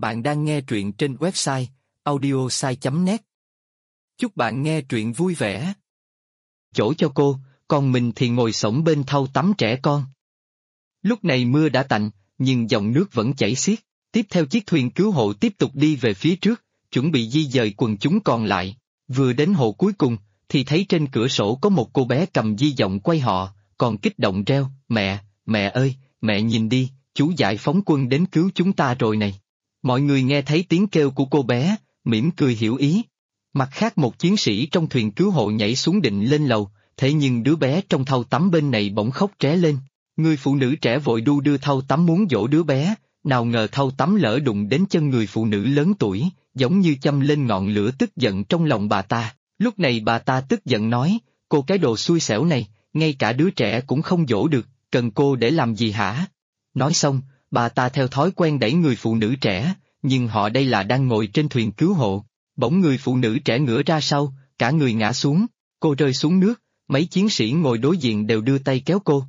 Bạn đang nghe truyện trên website audiosai.net. Chúc bạn nghe truyện vui vẻ. Chỗ cho cô, còn mình thì ngồi xổm bên thau tắm trẻ con. Lúc này mưa đã tạnh, nhưng dòng nước vẫn chảy xiết. Tiếp theo chiếc thuyền cứu hộ tiếp tục đi về phía trước, chuẩn bị di dời quần chúng còn lại. Vừa đến hộ cuối cùng, thì thấy trên cửa sổ có một cô bé cầm di động quay họ, còn kích động reo, mẹ ơi, mẹ nhìn đi, chú giải phóng quân đến cứu chúng ta rồi này. Mọi người nghe thấy tiếng kêu của cô bé, mỉm cười hiểu ý. Mặt khác một chiến sĩ trong thuyền cứu hộ nhảy xuống định lên lầu, thế nhưng đứa bé trong thau tắm bên này bỗng khóc ré lên. Người phụ nữ trẻ vội đu đưa thau tắm muốn dỗ đứa bé, nào ngờ thau tắm lỡ đụng đến chân người phụ nữ lớn tuổi, giống như châm lên ngọn lửa tức giận trong lòng bà ta. Lúc này bà ta tức giận nói, cô cái đồ xui xẻo này, ngay cả đứa trẻ cũng không dỗ được, cần cô để làm gì hả? Nói xong, bà ta theo thói quen đẩy người phụ nữ trẻ, nhưng họ đây là đang ngồi trên thuyền cứu hộ. Bỗng người phụ nữ trẻ ngửa ra sau, cả người ngã xuống, cô rơi xuống nước, mấy chiến sĩ ngồi đối diện đều đưa tay kéo cô.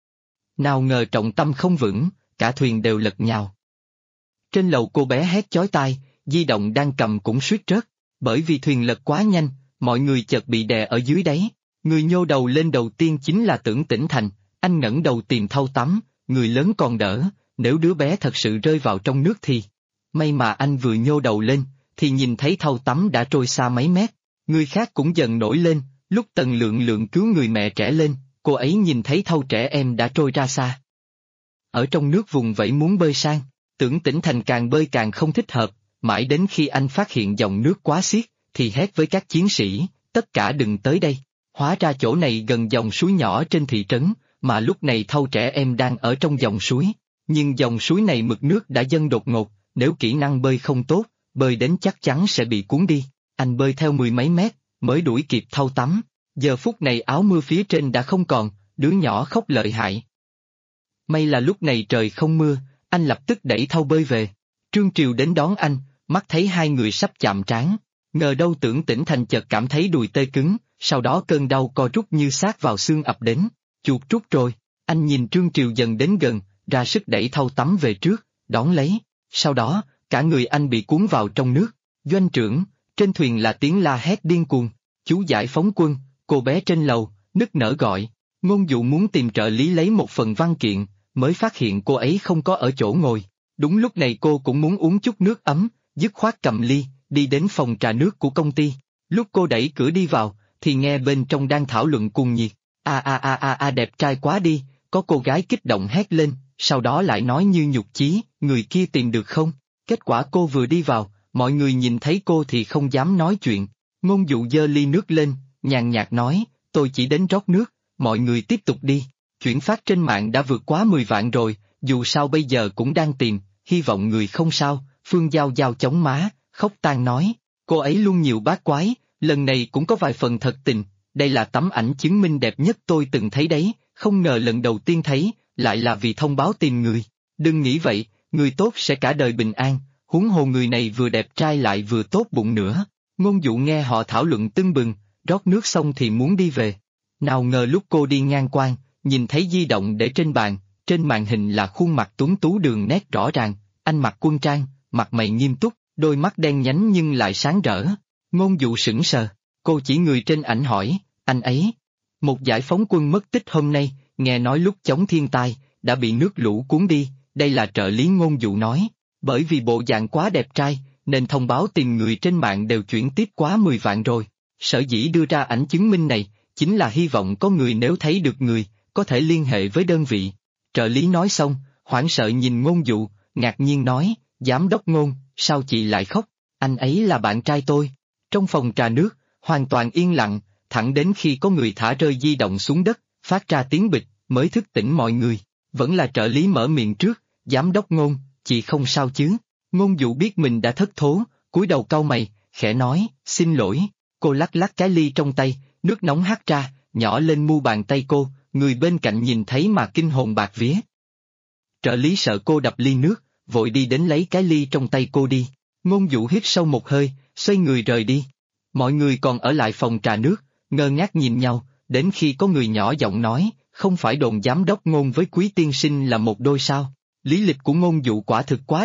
Nào ngờ trọng tâm không vững, cả thuyền đều lật nhào. Trên lầu cô bé hét chói tai, di động đang cầm cũng suýt rớt, bởi vì thuyền lật quá nhanh, mọi người chợt bị đè ở dưới đáy. Người nhô đầu lên đầu tiên chính là Tưởng Tĩnh Thành, anh ngẩng đầu tìm thau tắm, người lớn còn đỡ, nếu đứa bé thật sự rơi vào trong nước thì... May mà anh vừa nhô đầu lên, thì nhìn thấy thau tắm đã trôi xa mấy mét. Người khác cũng dần nổi lên, lúc Tần Lượng Lượng cứu người mẹ trẻ lên, cô ấy nhìn thấy thau trẻ em đã trôi ra xa. Ở trong nước vùng vẫy muốn bơi sang, Tưởng Tĩnh Thành càng bơi càng không thích hợp, mãi đến khi anh phát hiện dòng nước quá xiết, thì hét với các chiến sĩ, tất cả đừng tới đây. Hóa ra chỗ này gần dòng suối nhỏ trên thị trấn, mà lúc này thau trẻ em đang ở trong dòng suối. Nhưng dòng suối này mực nước đã dâng đột ngột, nếu kỹ năng bơi không tốt, bơi đến chắc chắn sẽ bị cuốn đi. Anh bơi theo mười mấy mét, mới đuổi kịp thau tắm. Giờ phút này áo mưa phía trên đã không còn, đứa nhỏ khóc lợi hại. May là lúc này trời không mưa, anh lập tức đẩy thau bơi về. Trương Triều đến đón anh, mắt thấy hai người sắp chạm trán. Ngờ đâu Tưởng Tĩnh Thành chợt cảm thấy đùi tê cứng, sau đó cơn đau co rút như sát vào xương ập đến. Chuột rút rồi, anh nhìn Trương Triều dần đến gần, ra sức đẩy thau tắm về trước, đón lấy. Sau đó, cả người anh bị cuốn vào trong nước. Doanh trưởng, trên thuyền là tiếng la hét điên cuồng. Chú giải phóng quân, cô bé trên lầu, nức nở gọi. Ngôn Dụ muốn tìm trợ lý lấy một phần văn kiện, mới phát hiện cô ấy không có ở chỗ ngồi. Đúng lúc này cô cũng muốn uống chút nước ấm, dứt khoát cầm ly, đi đến phòng trà nước của công ty. Lúc cô đẩy cửa đi vào, thì nghe bên trong đang thảo luận cuồng nhiệt. Đẹp trai quá đi, có cô gái kích động hét lên, sau đó lại nói như nhục chí, người kia tìm được không? Kết quả cô vừa đi vào, mọi người nhìn thấy cô thì không dám nói chuyện. Ngôn Dụ giơ ly nước lên, nhàn nhạt nói, tôi chỉ đến rót nước, mọi người tiếp tục đi. Chuyển phát trên mạng đã vượt quá 10 vạn rồi, dù sao bây giờ cũng đang tìm, hy vọng người không sao. Phương Giao Giao chống má, khóc than nói, cô ấy luôn nhiều bát quái, lần này cũng có vài phần thật tình, đây là tấm ảnh chứng minh đẹp nhất tôi từng thấy đấy, không ngờ lần đầu tiên thấy, lại là vì thông báo tìm người. Đừng nghĩ vậy, người tốt sẽ cả đời bình an, huống hồ người này vừa đẹp trai lại vừa tốt bụng nữa. Ngôn Dụ nghe họ thảo luận tưng bừng, rót nước xong thì muốn đi về. Nào ngờ lúc cô đi ngang qua, nhìn thấy di động để trên màn hình là khuôn mặt tuấn tú đường nét rõ ràng, anh mặc quân trang, mặt mày nghiêm túc, đôi mắt đen nhánh nhưng lại sáng rỡ. Ngôn Dụ sững sờ, cô chỉ người trên ảnh hỏi, anh ấy. Một giải phóng quân mất tích hôm nay, nghe nói lúc chống thiên tai, đã bị nước lũ cuốn đi, đây là trợ lý Ngôn Dụ nói. Bởi vì bộ dạng quá đẹp trai, nên thông báo tìm người trên mạng đều chuyển tiếp quá 10 vạn rồi. Sở dĩ đưa ra ảnh chứng minh này, chính là hy vọng có người nếu thấy được người, có thể liên hệ với đơn vị. Trợ lý nói xong, hoảng sợ nhìn Ngôn Dụ, ngạc nhiên nói, giám đốc Ngôn, sao chị lại khóc? Anh ấy là bạn trai tôi. Trong phòng trà nước, hoàn toàn yên lặng, thẳng đến khi có người thả rơi di động xuống đất, phát ra tiếng bịch, mới thức tỉnh mọi người. Vẫn là trợ lý mở miệng trước, giám đốc Ngôn, chị không sao chứ? Ngôn Dụ biết mình đã thất thố, cúi đầu cau mày, khẽ nói, xin lỗi. Cô lắc lắc cái ly trong tay, nước nóng hắt ra, nhỏ lên mu bàn tay cô, người bên cạnh nhìn thấy mà kinh hồn bạt vía. Trợ lý sợ cô đập ly nước, vội đi đến lấy cái ly trong tay cô đi. Ngôn Dụ hít sâu một hơi, xoay người rời đi. Mọi người còn ở lại phòng trà nước, ngơ ngác nhìn nhau, đến khi có người nhỏ giọng nói, không phải đồn giám đốc Ngôn với Quý tiên sinh là một đôi sao? Lý lịch của Ngôn Dụ quả thực quá đẹp,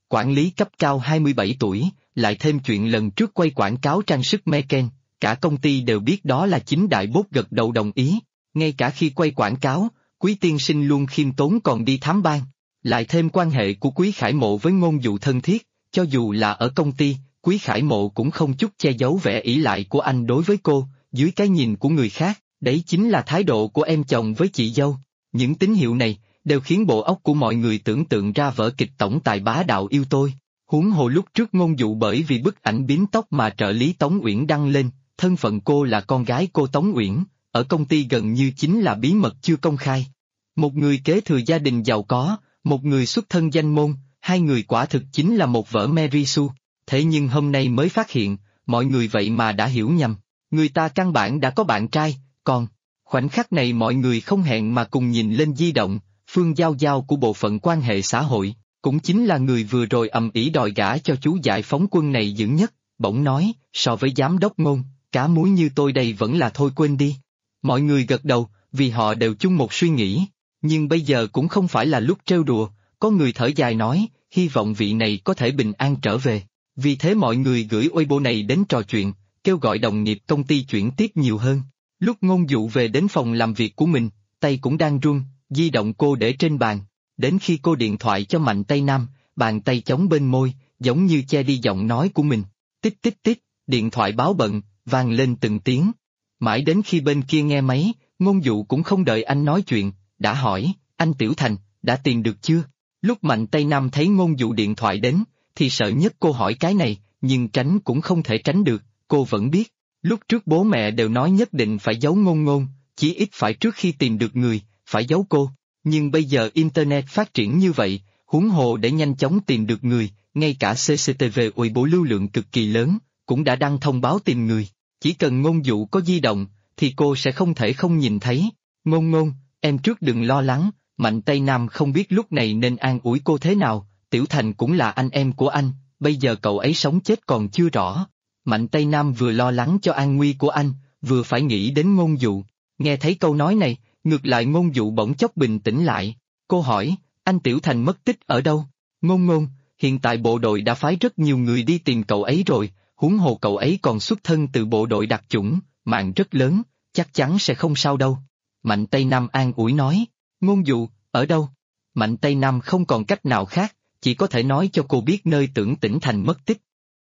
Quản lý cấp cao 27 tuổi, lại thêm chuyện lần trước quay quảng cáo trang sức Meken, cả công ty đều biết đó là chính đại bốt gật đầu đồng ý, ngay cả khi quay quảng cáo, Quý tiên sinh luôn khiêm tốn còn đi thám ban. Lại thêm quan hệ của Quý Khải Mộ với Ngôn Dụ thân thiết, cho dù là ở công ty, Quý Khải Mộ cũng không chút che giấu vẻ ỷ lại của anh đối với cô, dưới cái nhìn của người khác, đấy chính là thái độ của em chồng với chị dâu. Những tín hiệu này, đều khiến bộ óc của mọi người tưởng tượng ra vở kịch tổng tài bá đạo yêu tôi. Huống hồ lúc trước Ngôn Dụ bởi vì bức ảnh bím tóc mà trợ lý Tống Uyển đăng lên, thân phận cô là con gái cô Tống Uyển, ở công ty gần như chính là bí mật chưa công khai. Một người kế thừa gia đình giàu có, một người xuất thân danh môn, hai người quả thực chính là một vở Mary Sue. Thế nhưng hôm nay mới phát hiện, mọi người vậy mà đã hiểu nhầm. Người ta căn bản đã có bạn trai, còn khoảnh khắc này mọi người không hẹn mà cùng nhìn lên di động, Phương Giao Giao của bộ phận quan hệ xã hội, cũng chính là người vừa rồi ầm ĩ đòi gả cho chú giải phóng quân này dữ nhất, bỗng nói, so với giám đốc Ngôn, cá muối như tôi đây vẫn là thôi quên đi. Mọi người gật đầu, vì họ đều chung một suy nghĩ, nhưng bây giờ cũng không phải là lúc trêu đùa, có người thở dài nói, hy vọng vị này có thể bình an trở về. Vì thế mọi người gửi Weibo này đến trò chuyện, kêu gọi đồng nghiệp công ty chuyển tiếp nhiều hơn. Lúc Ngôn Dụ về đến phòng làm việc của mình, tay cũng đang run, di động cô để trên bàn. Đến khi cô điện thoại cho Mạnh Tây Nam, bàn tay chống bên môi, giống như che đi giọng nói của mình. Tích tích tích, điện thoại báo bận, vang lên từng tiếng. Mãi đến khi bên kia nghe máy, Ngôn Dụ cũng không đợi anh nói chuyện, đã hỏi, anh Tiểu Thành, đã tìm được chưa? Lúc Mạnh Tây Nam thấy Ngôn Dụ điện thoại đến, thì sợ nhất cô hỏi cái này, nhưng tránh cũng không thể tránh được, cô vẫn biết. Lúc trước bố mẹ đều nói nhất định phải giấu Ngôn Ngôn, chí ít phải trước khi tìm được người, phải giấu cô. Nhưng bây giờ Internet phát triển như vậy, huống hồ để nhanh chóng tìm được người, ngay cả CCTV Weibo lưu lượng cực kỳ lớn, cũng đã đăng thông báo tìm người. Chỉ cần Ngôn Dụ có di động, thì cô sẽ không thể không nhìn thấy. Ngôn Ngôn, em trước đừng lo lắng, Mạnh Tây Nam không biết lúc này nên an ủi cô thế nào, Tiểu Thành cũng là anh em của anh, bây giờ cậu ấy sống chết còn chưa rõ. Mạnh Tây Nam vừa lo lắng cho an nguy của anh, vừa phải nghĩ đến Ngôn Dụ. Nghe thấy câu nói này, ngược lại Ngôn Dụ bỗng chốc bình tĩnh lại. Cô hỏi, anh Tiểu Thành mất tích ở đâu? Ngôn Ngôn, hiện tại bộ đội đã phái rất nhiều người đi tìm cậu ấy rồi, huống hồ cậu ấy còn xuất thân từ bộ đội đặc chủng, mạng rất lớn, chắc chắn sẽ không sao đâu. Mạnh Tây Nam an ủi nói, Ngôn Dụ, ở đâu? Mạnh Tây Nam không còn cách nào khác, chỉ có thể nói cho cô biết nơi Tưởng Tĩnh Thành mất tích.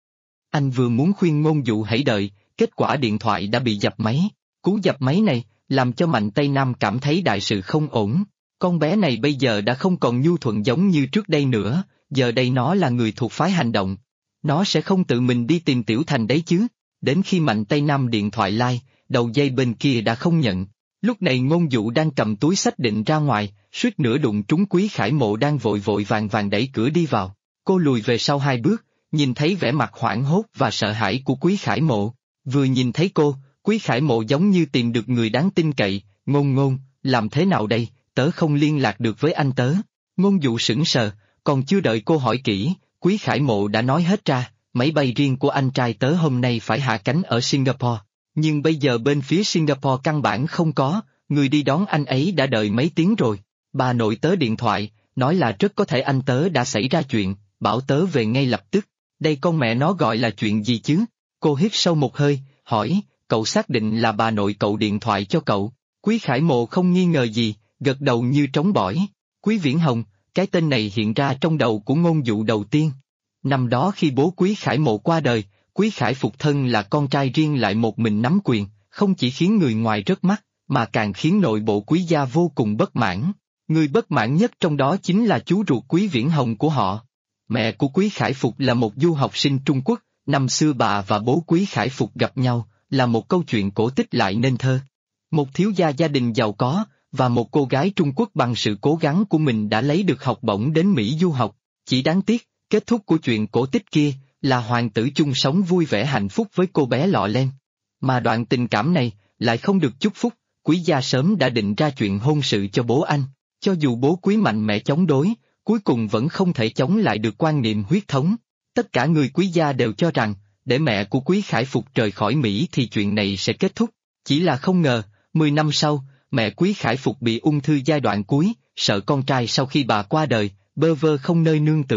Anh vừa muốn khuyên Ngôn Dụ hãy đợi, kết quả điện thoại đã bị dập máy. Cú dập máy này, làm cho Mạnh Tây Nam cảm thấy đại sự không ổn. Con bé này bây giờ đã không còn nhu thuận giống như trước đây nữa, giờ đây nó là người thuộc phái hành động. Nó sẽ không tự mình đi tìm Tiểu Thành đấy chứ. Đến khi Mạnh Tây Nam điện thoại like, đầu dây bên kia đã không nhận. Lúc này Ngôn Dụ đang cầm túi xách định ra ngoài, suýt nữa đụng trúng Quý Khải Mộ đang vội vội vàng vàng đẩy cửa đi vào. Cô lùi về sau 2 bước, nhìn thấy vẻ mặt hoảng hốt và sợ hãi của Quý Khải Mộ. Vừa nhìn thấy cô, Quý Khải Mộ giống như tìm được người đáng tin cậy, Ngôn Ngôn, làm thế nào đây, tớ không liên lạc được với anh tớ. Ngôn Dụ sững sờ, còn chưa đợi cô hỏi kỹ, Quý Khải Mộ đã nói hết ra, máy bay riêng của anh trai tớ hôm nay phải hạ cánh ở Singapore. Nhưng bây giờ bên phía Singapore căn bản không có, người đi đón anh ấy đã đợi mấy tiếng rồi. Bà nội tớ điện thoại, nói là rất có thể anh tớ đã xảy ra chuyện, bảo tớ về ngay lập tức. Đây con mẹ nó gọi là chuyện gì chứ? Cô hít sâu một hơi, hỏi, cậu xác định là bà nội cậu điện thoại cho cậu? Quý Khải Mộ không nghi ngờ gì, gật đầu như trống bỏi. Quý Viễn Hồng, cái tên này hiện ra trong đầu của Ngôn Dụ đầu tiên. Năm đó khi bố Quý Khải Mộ qua đời, Quý Khải Phục thân là con trai riêng lại một mình nắm quyền, không chỉ khiến người ngoài rớt mắt, mà càng khiến nội bộ Quý gia vô cùng bất mãn. Người bất mãn nhất trong đó chính là chú ruột Quý Viễn Hồng của họ. Mẹ của Quý Khải Phục là một du học sinh Trung Quốc, năm xưa bà và bố Quý Khải Phục gặp nhau, là một câu chuyện cổ tích lại nên thơ. Một thiếu gia gia đình giàu có, và một cô gái Trung Quốc bằng sự cố gắng của mình đã lấy được học bổng đến Mỹ du học. Chỉ đáng tiếc, kết thúc của chuyện cổ tích kia, là hoàng tử chung sống vui vẻ hạnh phúc với cô bé lọ lem. Mà đoạn tình cảm này, lại không được chúc phúc, Quý gia sớm đã định ra chuyện hôn sự cho bố anh. Cho dù bố Quý mạnh mẽ chống đối, cuối cùng vẫn không thể chống lại được quan niệm huyết thống. Tất cả người Quý gia đều cho rằng, để mẹ của Quý Khải Phục rời khỏi Mỹ thì chuyện này sẽ kết thúc. Chỉ là không ngờ, 10 năm sau, mẹ Quý Khải Phục bị ung thư giai đoạn cuối, sợ con trai sau khi bà qua đời, bơ vơ không nơi nương tựa.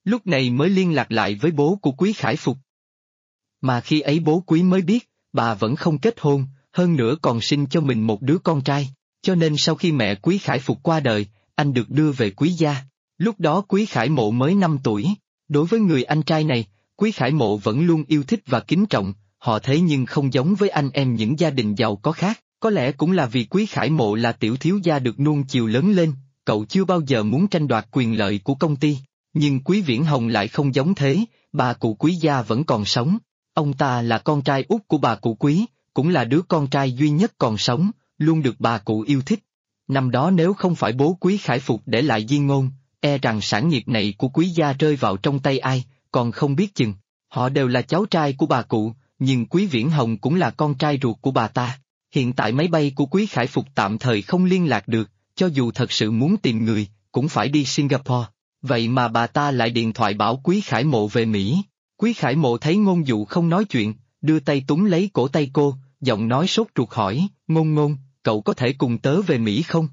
lúc này mới liên lạc lại với bố của Quý Khải Phục. Mà khi ấy bố Quý mới biết, bà vẫn không kết hôn, hơn nữa còn sinh cho mình một đứa con trai, cho nên sau khi mẹ Quý Khải Phục qua đời, anh được đưa về Quý gia. Lúc đó Quý Khải Mộ mới 5 tuổi, đối với người anh trai này, Quý Khải Mộ vẫn luôn yêu thích và kính trọng, họ thế nhưng không giống với anh em những gia đình giàu có khác, có lẽ cũng là vì Quý Khải Mộ là tiểu thiếu gia được nuông chiều lớn lên, cậu chưa bao giờ muốn tranh đoạt quyền lợi của công ty, nhưng Quý Viễn Hồng lại không giống thế, bà cụ Quý gia vẫn còn sống, ông ta là con trai út của bà cụ Quý, cũng là đứa con trai duy nhất còn sống, luôn được bà cụ yêu thích. Năm đó nếu không phải bố Quý Khải Phục để lại di ngôn, e rằng sản nghiệp này của Quý gia rơi vào trong tay ai, còn không biết chừng. Họ đều là cháu trai của bà cụ, nhưng Quý Viễn Hồng cũng là con trai ruột của bà ta. Hiện tại máy bay của Quý Khải Phục tạm thời không liên lạc được, cho dù thật sự muốn tìm người, cũng phải đi Singapore. Vậy mà bà ta lại điện thoại bảo Quý Khải Mộ về Mỹ. Quý Khải Mộ thấy Ngôn Dụ không nói chuyện, đưa tay túm lấy cổ tay cô, giọng nói sốt ruột hỏi, Ngôn Ngôn, cậu có thể cùng tớ về Mỹ không?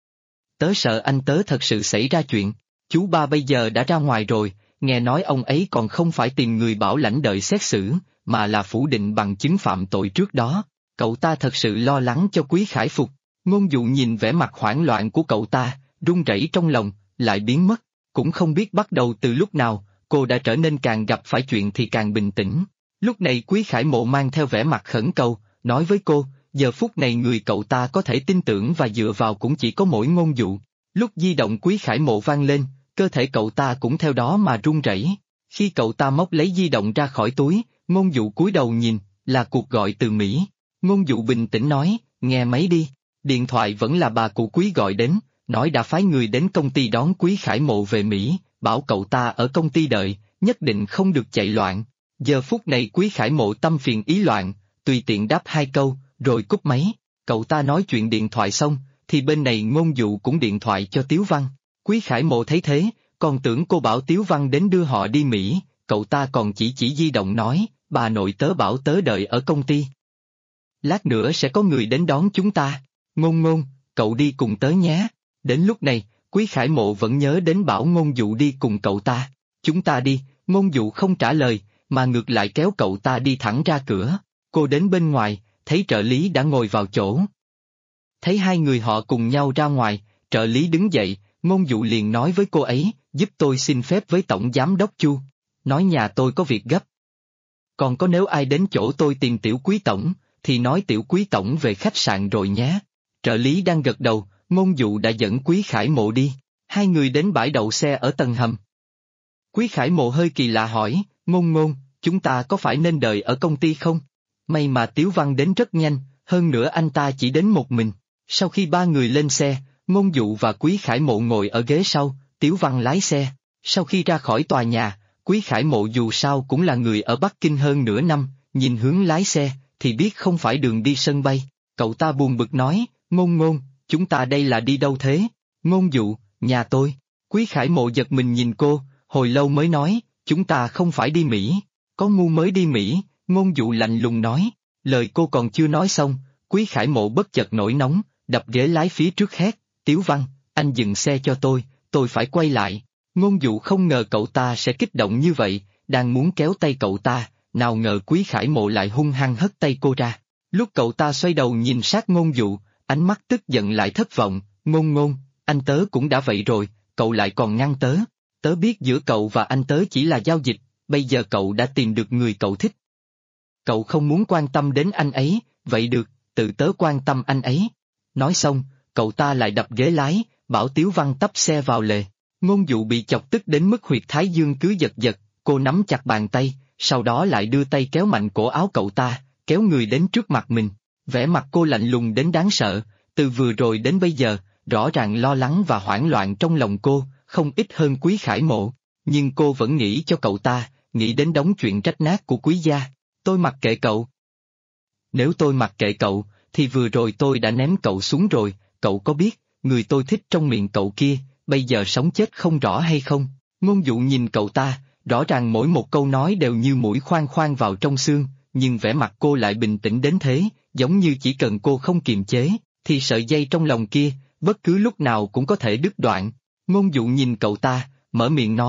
Tớ sợ anh tớ thật sự xảy ra chuyện, chú ba bây giờ đã ra ngoài rồi, nghe nói ông ấy còn không phải tìm người bảo lãnh đợi xét xử, mà là phủ định bằng chứng phạm tội trước đó. Cậu ta thật sự lo lắng cho Quý Khải Phục. Ngôn Dụ nhìn vẻ mặt hoảng loạn của cậu ta, run rẩy trong lòng, lại biến mất. Cũng không biết bắt đầu từ lúc nào, cô đã trở nên càng gặp phải chuyện thì càng bình tĩnh. Lúc này Quý Khải Mộ mang theo vẻ mặt khẩn cầu, nói với cô, giờ phút này người cậu ta có thể tin tưởng và dựa vào cũng chỉ có mỗi Ngôn Dụ. Lúc di động Quý Khải Mộ vang lên, cơ thể cậu ta cũng theo đó mà run rẩy. Khi cậu ta móc lấy di động ra khỏi túi, Ngôn Dụ cúi đầu nhìn, là cuộc gọi từ Mỹ. Ngôn Dụ bình tĩnh nói, nghe máy đi. Điện thoại vẫn là bà cụ Quý gọi đến, nói đã phái người đến công ty đón Quý Khải Mộ về Mỹ, bảo cậu ta ở công ty đợi, nhất định không được chạy loạn. Giờ phút này Quý Khải Mộ tâm phiền ý loạn, tùy tiện đáp 2 câu, rồi cúp máy. Cậu ta nói chuyện điện thoại xong, thì bên này Ngôn Dụ cũng điện thoại cho Tiếu Văn. Quý Khải Mộ thấy thế, còn tưởng cô bảo Tiếu Văn đến đưa họ đi Mỹ, cậu ta còn chỉ di động nói, bà nội tớ bảo tớ đợi ở công ty. Lát nữa sẽ có người đến đón chúng ta. Ngôn Ngôn, cậu đi cùng tớ nhé. Đến lúc này, Quý Khải Mộ vẫn nhớ đến bảo Ngôn Dụ đi cùng cậu ta. Chúng ta đi, Ngôn Dụ không trả lời, mà ngược lại kéo cậu ta đi thẳng ra cửa. Cô đến bên ngoài, thấy trợ lý đã ngồi vào chỗ. Thấy hai người họ cùng nhau ra ngoài, trợ lý đứng dậy, Ngôn Dụ liền nói với cô ấy, giúp tôi xin phép với Tổng Giám đốc Chu. Nói nhà tôi có việc gấp. Còn có nếu ai đến chỗ tôi tìm Tiểu Quý Tổng, thì nói Tiểu Quý Tổng về khách sạn rồi nhé. Trợ lý đang gật đầu, Ngôn Dụ đã dẫn Quý Khải Mộ đi. Hai người đến bãi đậu xe ở tầng hầm. Quý Khải Mộ hơi kỳ lạ hỏi, Ngôn Ngôn, chúng ta có phải nên đợi ở công ty không? May mà Tiếu Văn đến rất nhanh, hơn nữa anh ta chỉ đến một mình. Sau khi ba người lên xe, Ngôn Dụ và Quý Khải Mộ ngồi ở ghế sau, Tiếu Văn lái xe. Sau khi ra khỏi tòa nhà, Quý Khải Mộ dù sao cũng là người ở Bắc Kinh hơn nửa năm, nhìn hướng lái xe, thì biết không phải đường đi sân bay. Cậu ta buồn bực nói, Ngôn Ngôn, chúng ta đây là đi đâu thế? Ngôn Dụ, nhà tôi. Quý Khải Mộ giật mình nhìn cô, hồi lâu mới nói, chúng ta không phải đi Mỹ. Có ngu mới đi Mỹ, Ngôn Dụ lạnh lùng nói. Lời cô còn chưa nói xong, Quý Khải Mộ bất chợt nổi nóng, đập ghế lái phía trước hét, Tiếu Văn, anh dừng xe cho tôi phải quay lại. Ngôn Dụ không ngờ cậu ta sẽ kích động như vậy, đang muốn kéo tay cậu ta, nào ngờ Quý Khải Mộ lại hung hăng hất tay cô ra. Lúc cậu ta xoay đầu nhìn sát Ngôn Dụ, ánh mắt tức giận lại thất vọng, Ngôn Ngôn, anh tớ cũng đã vậy rồi, cậu lại còn ngăn tớ. Tớ biết giữa cậu và anh tớ chỉ là giao dịch, bây giờ cậu đã tìm được người cậu thích. Cậu không muốn quan tâm đến anh ấy, vậy được, tự tớ quan tâm anh ấy. Nói xong, cậu ta lại đập ghế lái, bảo Tiếu Văn tấp xe vào lề. Ngôn Dụ bị chọc tức đến mức huyệt thái dương cứ giật giật, cô nắm chặt bàn tay, sau đó lại đưa tay kéo mạnh cổ áo cậu ta, kéo người đến trước mặt mình. Vẻ mặt cô lạnh lùng đến đáng sợ, từ vừa rồi đến bây giờ, rõ ràng lo lắng và hoảng loạn trong lòng cô, không ít hơn Quý Khải Mộ. Nhưng cô vẫn nghĩ cho cậu ta, nghĩ đến đống chuyện rách nát của Quý gia. Tôi mặc kệ cậu. Nếu tôi mặc kệ cậu, thì vừa rồi tôi đã ném cậu xuống rồi, cậu có biết, người tôi thích trong miệng cậu kia, bây giờ sống chết không rõ hay không? Ngôn Dụ nhìn cậu ta, rõ ràng mỗi một câu nói đều như mũi khoan khoan vào trong xương, nhưng vẻ mặt cô lại bình tĩnh đến thế, giống như chỉ cần cô không kiềm chế, thì sợi dây trong lòng kia, bất cứ lúc nào cũng có thể đứt đoạn. Ngôn Dụ nhìn cậu ta, mở miệng nói,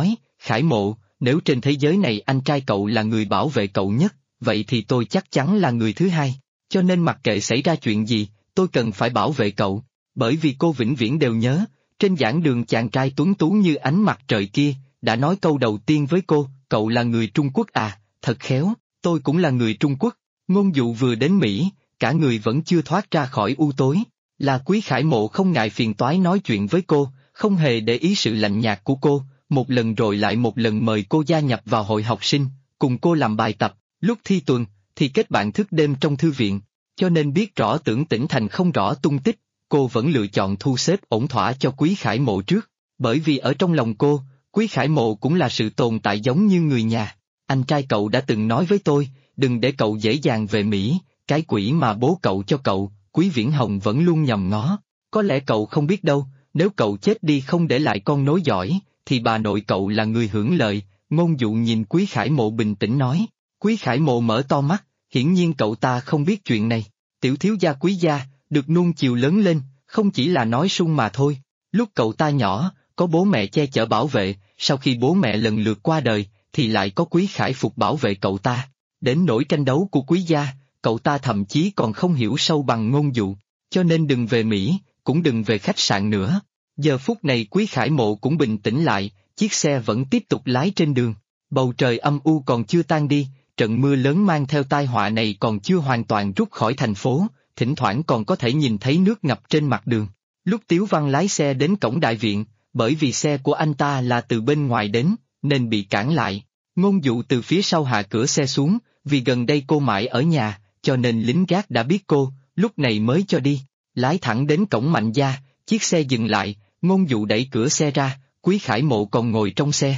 Khải Mộ, nếu trên thế giới này anh trai cậu là người bảo vệ cậu nhất, vậy thì tôi chắc chắn là người thứ hai. Cho nên mặc kệ xảy ra chuyện gì, tôi cần phải bảo vệ cậu. Bởi vì cô vĩnh viễn đều nhớ, trên giảng đường chàng trai tuấn tú như ánh mặt trời kia, đã nói câu đầu tiên với cô, cậu là người Trung Quốc à, thật khéo, tôi cũng là người Trung Quốc. Ngôn Dụ vừa đến Mỹ, cả người vẫn chưa thoát ra khỏi u tối. Là Quý Khải Mộ không ngại phiền toái nói chuyện với cô, không hề để ý sự lạnh nhạt của cô, một lần rồi lại một lần mời cô gia nhập vào hội học sinh, cùng cô làm bài tập, lúc thi tuần, thì kết bạn thức đêm trong thư viện. Cho nên biết rõ Tưởng Tĩnh Thành không rõ tung tích, cô vẫn lựa chọn thu xếp ổn thỏa cho Quý Khải Mộ trước, bởi vì ở trong lòng cô, Quý Khải Mộ cũng là sự tồn tại giống như người nhà. Anh trai cậu đã từng nói với tôi, đừng để cậu dễ dàng về Mỹ, cái quỹ mà bố cậu cho cậu, Quý Viễn Hồng vẫn luôn nhòm ngó. Có lẽ cậu không biết đâu, nếu cậu chết đi không để lại con nối dõi, thì bà nội cậu là người hưởng lợi. Ngôn Dụ nhìn Quý Khải Mộ bình tĩnh nói. Quý Khải Mộ mở to mắt, hiển nhiên cậu ta không biết chuyện này. Tiểu thiếu gia Quý gia, được nuông chiều lớn lên, không chỉ là nói sung mà thôi. Lúc cậu ta nhỏ, có bố mẹ che chở bảo vệ, sau khi bố mẹ lần lượt qua đời, thì lại có Quý Khải Phục bảo vệ cậu ta. Đến nỗi tranh đấu của Quý gia, cậu ta thậm chí còn không hiểu sâu bằng Ngôn Dụ. Cho nên đừng về Mỹ, cũng đừng về khách sạn nữa. Giờ phút này Quý Khải Mộ cũng bình tĩnh lại, chiếc xe vẫn tiếp tục lái trên đường. Bầu trời âm u còn chưa tan đi, trận mưa lớn mang theo tai họa này còn chưa hoàn toàn rút khỏi thành phố, thỉnh thoảng còn có thể nhìn thấy nước ngập trên mặt đường. Lúc Tiếu Văn lái xe đến cổng đại viện, bởi vì xe của anh ta là từ bên ngoài đến, nên bị cản lại. Ngôn Dụ từ phía sau hạ cửa xe xuống, vì gần đây cô mãi ở nhà, cho nên lính gác đã biết cô, lúc này mới cho đi. Lái thẳng đến cổng Mạnh gia, chiếc xe dừng lại, Ngôn Dụ đẩy cửa xe ra, Quý Khải Mộ còn ngồi trong xe.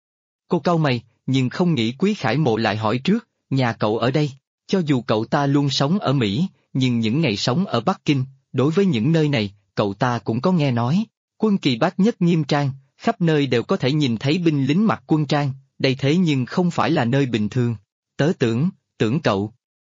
Cô cau mày, nhưng không nghĩ Quý Khải Mộ lại hỏi trước, nhà cậu ở đây. Cho dù cậu ta luôn sống ở Mỹ, nhưng những ngày sống ở Bắc Kinh, đối với những nơi này, cậu ta cũng có nghe nói. Quân kỳ bát nhất nghiêm trang, khắp nơi đều có thể nhìn thấy binh lính mặc quân trang, đây thế nhưng không phải là nơi bình thường. Tớ tưởng cậu.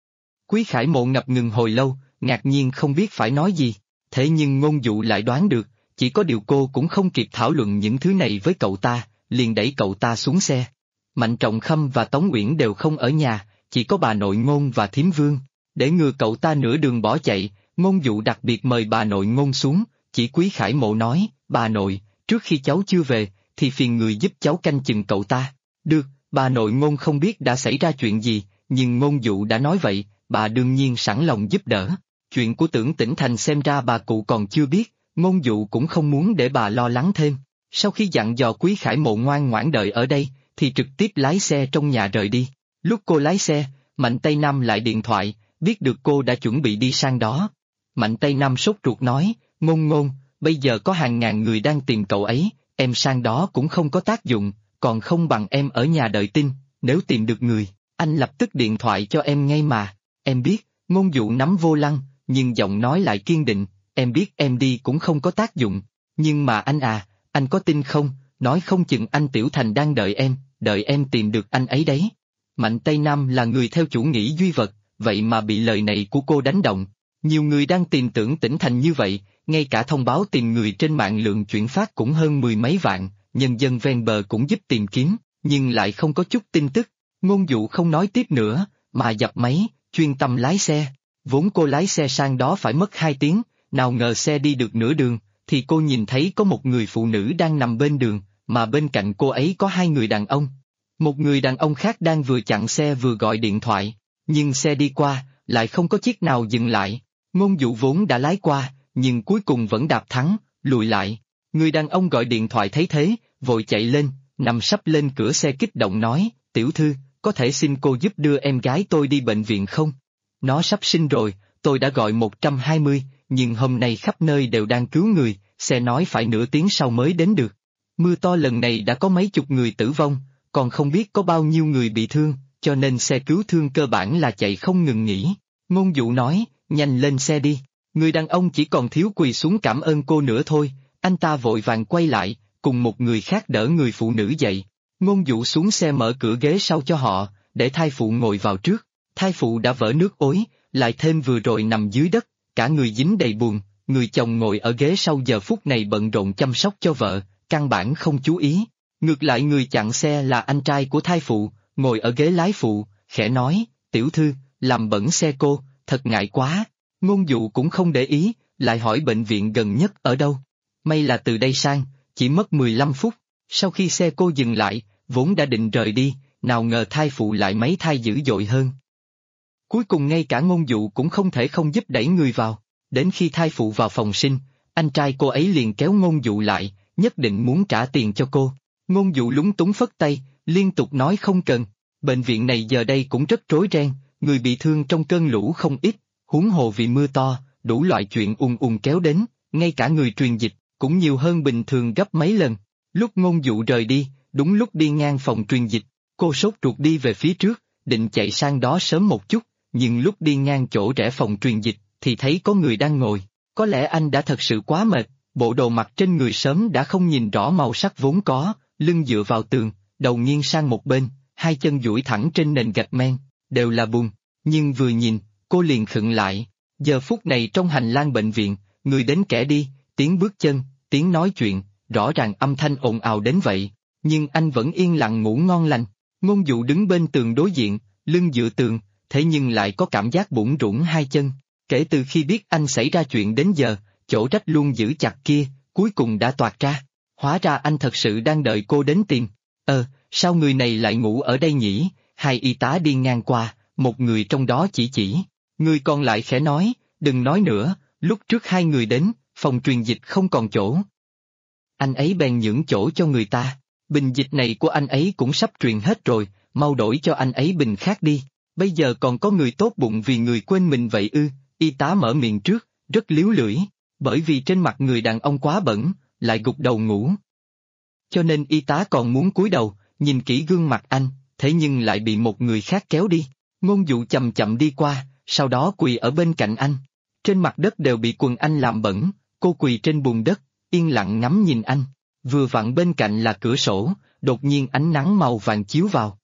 Quý Khải Mộ ngập ngừng hồi lâu, ngạc nhiên không biết phải nói gì, thế nhưng Ngôn Dụ lại đoán được, chỉ có điều cô cũng không kịp thảo luận những thứ này với cậu ta, liền đẩy cậu ta xuống xe. Mạnh Trọng Khâm và Tống Uyển đều không ở nhà, chỉ có bà nội Ngôn và Thím Vương. Để ngừa cậu ta nửa đường bỏ chạy, Ngôn Dụ đặc biệt mời bà nội Ngôn xuống, chỉ Quý Khải Mộ nói, bà nội, trước khi cháu chưa về, thì phiền người giúp cháu canh chừng cậu ta. Được, bà nội Ngôn không biết đã xảy ra chuyện gì, nhưng Ngôn Dụ đã nói vậy, bà đương nhiên sẵn lòng giúp đỡ. Chuyện của Tưởng Tĩnh Thành xem ra bà cụ còn chưa biết, Ngôn Dụ cũng không muốn để bà lo lắng thêm. Sau khi dặn dò Quý Khải Mộ ngoan ngoãn đợi ở đây, thì trực tiếp lái xe trong nhà rời đi. Lúc cô lái xe, Mạnh Tây Nam lại điện thoại, biết được cô đã chuẩn bị đi sang đó. Mạnh Tây Nam sốt ruột nói, Ngôn, bây giờ có hàng ngàn người đang tìm cậu ấy, em sang đó cũng không có tác dụng, còn không bằng em ở nhà đợi tin, nếu tìm được người, anh lập tức điện thoại cho em ngay mà. Em biết, Ngôn Dụ nắm vô lăng, nhưng giọng nói lại kiên định, em biết em đi cũng không có tác dụng, nhưng mà anh à, anh có tin không, nói không chừng anh Tiểu Thành đang đợi em tìm được anh ấy đấy. Mạnh Tây Nam là người theo chủ nghĩa duy vật, vậy mà bị lời này của cô đánh động. Nhiều người đang tìm Tưởng Tĩnh Thành như vậy, ngay cả thông báo tìm người trên mạng lượng chuyển phát cũng hơn 10 mấy vạn, nhân dân ven bờ cũng giúp tìm kiếm, nhưng lại không có chút tin tức. Ngôn Dụ không nói tiếp nữa, mà dập máy, chuyên tâm lái xe. Vốn cô lái xe sang đó phải mất 2 tiếng, nào ngờ xe đi được nửa đường, thì cô nhìn thấy có một người phụ nữ đang nằm bên đường, mà bên cạnh cô ấy có 2 người đàn ông. Một người đàn ông khác đang vừa chặn xe vừa gọi điện thoại, nhưng xe đi qua, lại không có chiếc nào dừng lại. Ngôn Dụ vốn đã lái qua, nhưng cuối cùng vẫn đạp thắng, lùi lại. Người đàn ông gọi điện thoại thấy thế, vội chạy lên, nằm sấp lên cửa xe kích động nói, tiểu thư, có thể xin cô giúp đưa em gái tôi đi bệnh viện không? Nó sắp sinh rồi, tôi đã gọi 120, nhưng hôm nay khắp nơi đều đang cứu người, xe nói phải nửa tiếng sau mới đến được. Mưa to lần này đã có mấy chục người tử vong, còn không biết có bao nhiêu người bị thương, cho nên xe cứu thương cơ bản là chạy không ngừng nghỉ. Ngôn Dụ nói, nhanh lên xe đi. Người đàn ông chỉ còn thiếu quỳ xuống cảm ơn cô nữa thôi, anh ta vội vàng quay lại, cùng một người khác đỡ người phụ nữ dậy. Ngôn Dụ xuống xe mở cửa ghế sau cho họ, để thai phụ ngồi vào trước. Thai phụ đã vỡ nước ối, lại thêm vừa rồi nằm dưới đất, cả người dính đầy buồn. Người chồng ngồi ở ghế sau giờ phút này bận rộn chăm sóc cho vợ, căn bản không chú ý. Ngược lại người chặn xe là anh trai của thai phụ, ngồi ở ghế lái phụ, khẽ nói, tiểu thư, làm bẩn xe cô, thật ngại quá. Ngôn Dụ cũng không để ý, lại hỏi bệnh viện gần nhất ở đâu. May là từ đây sang, chỉ mất 15 phút, sau khi xe cô dừng lại, vốn đã định rời đi, nào ngờ thai phụ lại mấy thai dữ dội hơn. Cuối cùng ngay cả Ngôn Dụ cũng không thể không giúp đẩy người vào, đến khi thai phụ vào phòng sinh, anh trai cô ấy liền kéo Ngôn Dụ lại, nhất định muốn trả tiền cho cô. Ngôn Dụ lúng túng phất tay, liên tục nói không cần, bệnh viện này giờ đây cũng rất rối ren, người bị thương trong cơn lũ không ít, huống hồ vì mưa to, đủ loại chuyện ùn kéo đến, ngay cả người truyền dịch, cũng nhiều hơn bình thường gấp mấy lần. Lúc Ngôn Dụ rời đi, đúng lúc đi ngang phòng truyền dịch, cô sốt ruột đi về phía trước, định chạy sang đó sớm một chút, nhưng lúc đi ngang chỗ rẽ phòng truyền dịch, thì thấy có người đang ngồi, có lẽ anh đã thật sự quá mệt, bộ đồ mặc trên người sớm đã không nhìn rõ màu sắc vốn có, lưng dựa vào tường, đầu nghiêng sang một bên, hai chân duỗi thẳng trên nền gạch men, đều là bùn, nhưng vừa nhìn, cô liền khựng lại. Giờ phút này trong hành lang bệnh viện, người đến kẻ đi, tiếng bước chân, tiếng nói chuyện, rõ ràng âm thanh ồn ào đến vậy, nhưng anh vẫn yên lặng ngủ ngon lành. Ngôn Dụ đứng bên tường đối diện, lưng dựa tường, thế nhưng lại có cảm giác bủn rủn hai chân. Kể từ khi biết anh xảy ra chuyện đến giờ, chỗ rách luôn giữ chặt kia, cuối cùng đã toạc ra. Hóa ra anh thật sự đang đợi cô đến tìm. Sao người này lại ngủ ở đây nhỉ? Hai y tá đi ngang qua, một người trong đó chỉ. Người còn lại khẽ nói, đừng nói nữa, lúc trước hai người đến, phòng truyền dịch không còn chỗ. Anh ấy bèn nhường chỗ cho người ta, bình dịch này của anh ấy cũng sắp truyền hết rồi, mau đổi cho anh ấy bình khác đi. Bây giờ còn có người tốt bụng vì người quên mình vậy ư? Y tá mở miệng trước, rất líu lưỡi, bởi vì trên mặt người đàn ông quá bẩn, lại gục đầu ngủ. Cho nên y tá còn muốn cúi đầu, nhìn kỹ gương mặt anh, thế nhưng lại bị một người khác kéo đi. Ngôn Dụ chậm chậm đi qua, sau đó quỳ ở bên cạnh anh. Trên mặt đất đều bị quần anh làm bẩn, cô quỳ trên bùn đất, yên lặng ngắm nhìn anh. Vừa vặn bên cạnh là cửa sổ, đột nhiên ánh nắng màu vàng chiếu vào.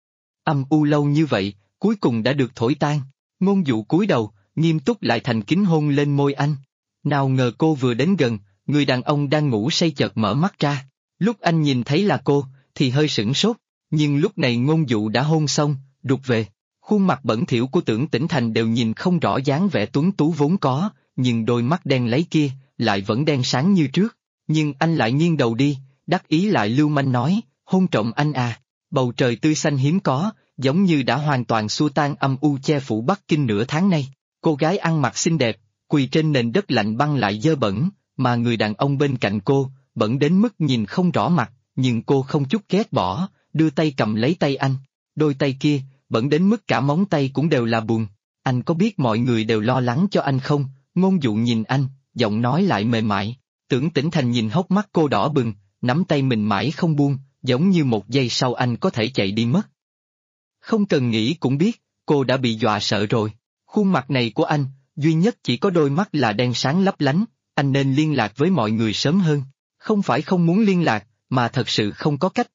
Âm u lâu như vậy, cuối cùng đã được thổi tan. Ngôn Dụ cúi đầu, nghiêm túc lại thành kính hôn lên môi anh. Nào ngờ cô vừa đến gần, người đàn ông đang ngủ say chợt mở mắt ra. Lúc anh nhìn thấy là cô, thì hơi sửng sốt, nhưng lúc này Ngôn Dụ đã hôn xong, rụt về. Khuôn mặt bẩn thỉu của Tưởng Tĩnh Thành đều nhìn không rõ dáng vẻ tuấn tú vốn có, nhưng đôi mắt đen lấy kia, lại vẫn đen sáng như trước. Nhưng anh lại nghiêng đầu đi, đắc ý lại lưu manh nói, hôn trộm anh à. Bầu trời tươi xanh hiếm có, giống như đã hoàn toàn xua tan âm u che phủ Bắc Kinh nửa tháng nay. Cô gái ăn mặc xinh đẹp, quỳ trên nền đất lạnh băng lại dơ bẩn, mà người đàn ông bên cạnh cô, bẩn đến mức nhìn không rõ mặt, nhưng cô không chút ghét bỏ, đưa tay cầm lấy tay anh. Đôi tay kia, bẩn đến mức cả móng tay cũng đều là bùn. Anh có biết mọi người đều lo lắng cho anh không? Ngôn Dụ nhìn anh, giọng nói lại mềm mại. Tưởng Tĩnh Thành nhìn hốc mắt cô đỏ bừng, nắm tay mình mãi không buông, giống như một giây sau anh có thể chạy đi mất. Không cần nghĩ cũng biết, cô đã bị dọa sợ rồi. Khuôn mặt này của anh, duy nhất chỉ có đôi mắt là đen sáng lấp lánh, anh nên liên lạc với mọi người sớm hơn. Không phải không muốn liên lạc, mà thật sự không có cách.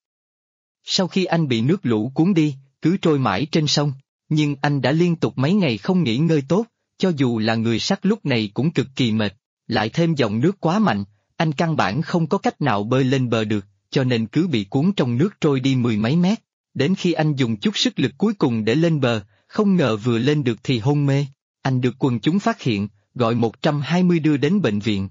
Sau khi anh bị nước lũ cuốn đi, cứ trôi mãi trên sông, nhưng anh đã liên tục mấy ngày không nghỉ ngơi tốt, cho dù là người sắt lúc này cũng cực kỳ mệt, lại thêm dòng nước quá mạnh, anh căn bản không có cách nào bơi lên bờ được, cho nên cứ bị cuốn trong nước trôi đi mười mấy mét. Đến khi anh dùng chút sức lực cuối cùng để lên bờ, không ngờ vừa lên được thì hôn mê. Anh được quần chúng phát hiện, gọi 120 đưa đến bệnh viện.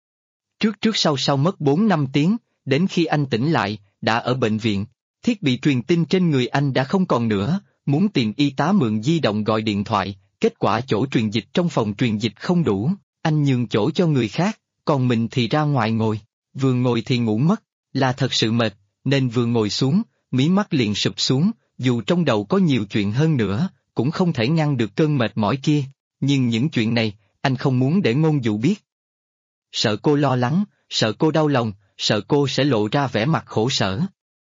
Trước sau mất 4-5 tiếng, đến khi anh tỉnh lại, đã ở bệnh viện. Thiết bị truyền tin trên người anh đã không còn nữa, muốn tìm y tá mượn di động gọi điện thoại, kết quả chỗ truyền dịch trong phòng truyền dịch không đủ, anh nhường chỗ cho người khác, còn mình thì ra ngoài ngồi. Vừa ngồi thì ngủ mất, là thật sự mệt, nên vừa ngồi xuống, mí mắt liền sụp xuống, dù trong đầu có nhiều chuyện hơn nữa, cũng không thể ngăn được cơn mệt mỏi kia, nhưng những chuyện này, anh không muốn để Ngôn Dụ biết. Sợ cô lo lắng, sợ cô đau lòng, sợ cô sẽ lộ ra vẻ mặt khổ sở.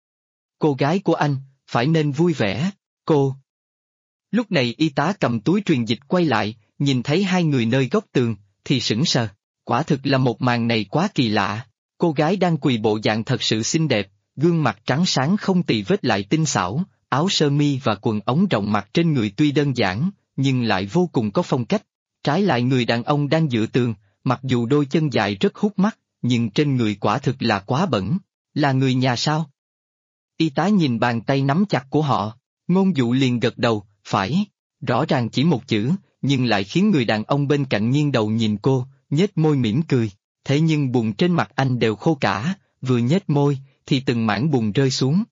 Cô gái của anh, phải nên vui vẻ, cô. Lúc này y tá cầm túi truyền dịch quay lại, nhìn thấy hai người nơi góc tường, thì sững sờ. Quả thực là một màn này quá kỳ lạ. Cô gái đang quỳ bộ dạng thật sự xinh đẹp, gương mặt trắng sáng không tì vết lại tinh xảo, áo sơ mi và quần ống rộng mặc trên người tuy đơn giản, nhưng lại vô cùng có phong cách. Trái lại người đàn ông đang dựa tường, mặc dù đôi chân dài rất hút mắt, nhưng trên người quả thực là quá bẩn. Là người nhà sao? Y tá nhìn bàn tay nắm chặt của họ, Ngôn Dụ liền gật đầu, phải. Rõ ràng chỉ một chữ, nhưng lại khiến người đàn ông bên cạnh nghiêng đầu nhìn cô, nhếch môi mỉm cười. Thế nhưng bùn trên mặt anh đều khô cả, vừa nhếch môi, thì từng mảng bùn rơi xuống.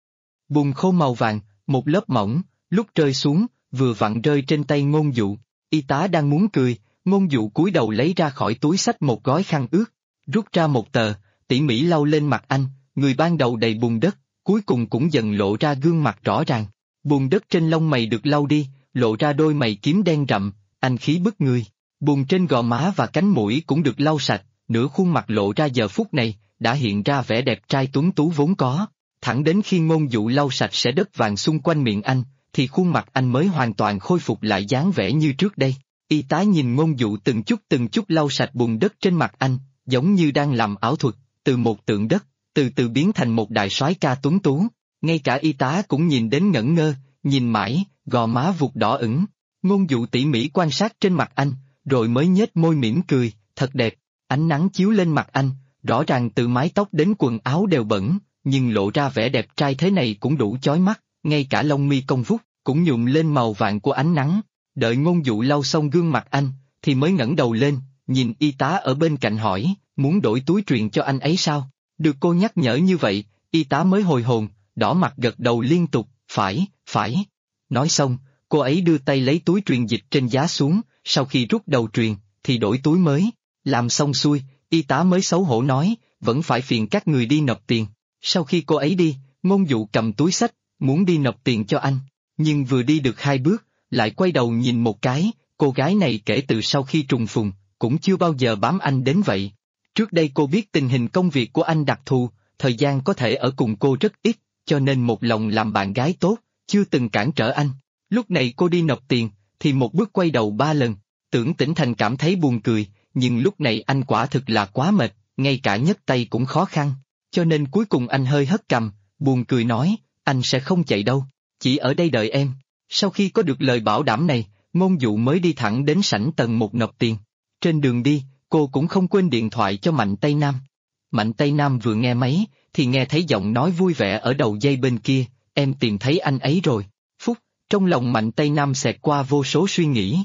Bùn khô màu vàng, một lớp mỏng, lúc rơi xuống, vừa vặn rơi trên tay Ngôn Dụ. Y tá đang muốn cười, Ngôn Dụ cúi đầu lấy ra khỏi túi xách một gói khăn ướt, rút ra một tờ, tỉ mỉ lau lên mặt anh, người ban đầu đầy bùn đất, cuối cùng cũng dần lộ ra gương mặt rõ ràng. Bùn đất trên lông mày được lau đi, lộ ra đôi mày kiếm đen rậm, anh khí bức người. Bùn trên gò má và cánh mũi cũng được lau sạch, nửa khuôn mặt lộ ra giờ phút này, đã hiện ra vẻ đẹp trai tuấn tú vốn có. Thẳng đến khi Ngôn Dụ lau sạch sẽ đất vàng xung quanh miệng anh, thì khuôn mặt anh mới hoàn toàn khôi phục lại dáng vẻ như trước đây. Y tá nhìn Ngôn Dụ từng chút lau sạch bùn đất trên mặt anh, giống như đang làm ảo thuật, từ một tượng đất, từ từ biến thành một đại soái ca tuấn tú. Ngay cả y tá cũng nhìn đến ngẩn ngơ, nhìn mãi, gò má vụt đỏ ửng. Ngôn Dụ tỉ mỉ quan sát trên mặt anh, rồi mới nhếch môi mỉm cười, thật đẹp. Ánh nắng chiếu lên mặt anh, rõ ràng từ mái tóc đến quần áo đều bẩn, nhưng lộ ra vẻ đẹp trai thế này cũng đủ chói mắt, ngay cả lông mi cong vút, cũng nhuộm lên màu vàng của ánh nắng. Đợi Ngôn Dụ lau xong gương mặt anh, thì mới ngẩng đầu lên, nhìn y tá ở bên cạnh hỏi, muốn đổi túi truyền cho anh ấy sao? Được cô nhắc nhở như vậy, y tá mới hồi hồn, đỏ mặt gật đầu liên tục, phải. Nói xong, cô ấy đưa tay lấy túi truyền dịch trên giá xuống, sau khi rút đầu truyền, thì đổi túi mới. Làm xong xuôi, y tá mới xấu hổ nói, vẫn phải phiền các người đi nộp tiền. Sau khi cô ấy đi, Ngôn Dụ cầm túi xách, muốn đi nộp tiền cho anh. Nhưng vừa đi được 2 bước, lại quay đầu nhìn một cái, cô gái này kể từ sau khi trùng phùng, cũng chưa bao giờ bám anh đến vậy. Trước đây cô biết tình hình công việc của anh đặc thù, thời gian có thể ở cùng cô rất ít, cho nên một lòng làm bạn gái tốt, chưa từng cản trở anh. Lúc này cô đi nộp tiền, thì một bước quay đầu 3 lần, Tưởng Tĩnh Thành cảm thấy buồn cười, nhưng lúc này anh quả thực là quá mệt, ngay cả nhấc tay cũng khó khăn, cho nên cuối cùng anh hơi hất cằm, buồn cười nói, anh sẽ không chạy đâu, chỉ ở đây đợi em. Sau khi có được lời bảo đảm này, Ngôn Dụ mới đi thẳng đến sảnh tầng 1 nộp tiền. Trên đường đi, cô cũng không quên điện thoại cho Mạnh Tây Nam. Mạnh Tây Nam vừa nghe máy, thì nghe thấy giọng nói vui vẻ ở đầu dây bên kia, em tìm thấy anh ấy rồi. Phúc, trong lòng Mạnh Tây Nam xẹt qua vô số suy nghĩ.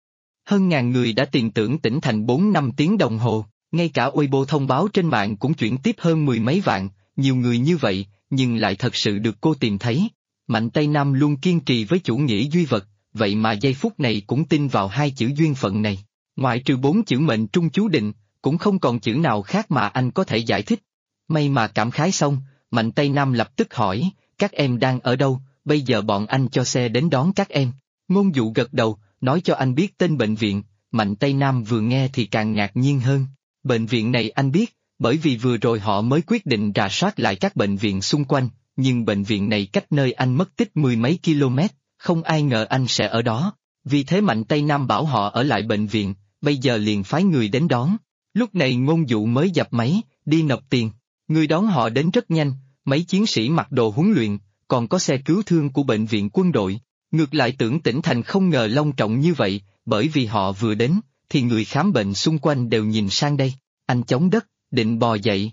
Hơn ngàn người đã tìm Tưởng Tĩnh Thành 4-5 tiếng đồng hồ, ngay cả Weibo thông báo trên mạng cũng chuyển tiếp hơn 10 mấy vạn, nhiều người như vậy, nhưng lại thật sự được cô tìm thấy. Mạnh Tây Nam luôn kiên trì với chủ nghĩa duy vật, vậy mà giây phút này cũng tin vào 2 chữ duyên phận này. Ngoại trừ 4 chữ mệnh trung chú định, cũng không còn chữ nào khác mà anh có thể giải thích. May mà cảm khái xong, Mạnh Tây Nam lập tức hỏi, các em đang ở đâu, bây giờ bọn anh cho xe đến đón các em. Ngôn Dụ gật đầu, nói cho anh biết tên bệnh viện. Mạnh Tây Nam vừa nghe thì càng ngạc nhiên hơn. Bệnh viện này anh biết, bởi vì vừa rồi họ mới quyết định rà soát lại các bệnh viện xung quanh, nhưng bệnh viện này cách nơi anh mất tích 10 mấy km, không ai ngờ anh sẽ ở đó. Vì thế Mạnh Tây Nam bảo họ ở lại bệnh viện, bây giờ liền phái người đến đón. Lúc này Ngôn Dụ mới dập máy, đi nộp tiền. Người đón họ đến rất nhanh, mấy chiến sĩ mặc đồ huấn luyện, còn có xe cứu thương của bệnh viện quân đội. Ngược lại Tưởng Tĩnh Thành không ngờ long trọng như vậy, bởi vì họ vừa đến, thì người khám bệnh xung quanh đều nhìn sang đây. Anh chống đất, định bò dậy.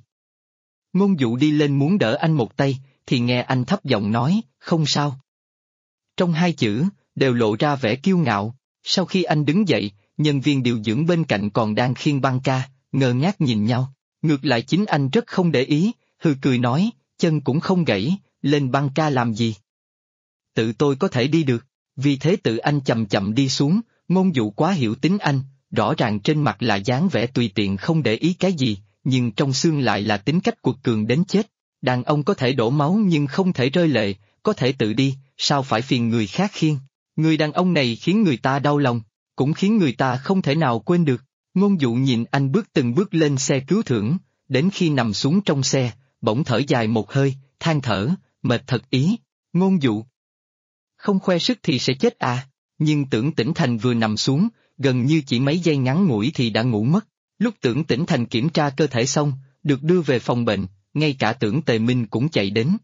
Ngôn Dụ đi lên muốn đỡ anh một tay, thì nghe anh thấp giọng nói, không sao. Trong 2 chữ, đều lộ ra vẻ kiêu ngạo. Sau khi anh đứng dậy, nhân viên điều dưỡng bên cạnh còn đang khiêng băng ca, ngơ ngác nhìn nhau. Ngược lại chính anh rất không để ý, hừ cười nói, chân cũng không gãy, lên băng ca làm gì? Tự tôi có thể đi được, vì thế tự anh chậm chậm đi xuống. Ngôn Dụ quá hiểu tính anh, rõ ràng trên mặt là dáng vẻ tùy tiện không để ý cái gì, nhưng trong xương lại là tính cách quật cường đến chết. Đàn ông có thể đổ máu nhưng không thể rơi lệ, có thể tự đi, sao phải phiền người khác khiêng? Người đàn ông này khiến người ta đau lòng, cũng khiến người ta không thể nào quên được. Ngôn Dụ nhìn anh bước từng bước lên xe cứu thương, đến khi nằm xuống trong xe, bỗng thở dài một hơi, than thở, mệt thật ý. Ngôn Dụ không khoe sức thì sẽ chết à? Nhưng Tưởng Tĩnh Thành vừa nằm xuống, gần như chỉ mấy giây ngắn ngủi thì đã ngủ mất. Lúc Tưởng Tĩnh Thành kiểm tra cơ thể xong, được đưa về phòng bệnh, ngay cả Tưởng Tề Minh cũng chạy đến.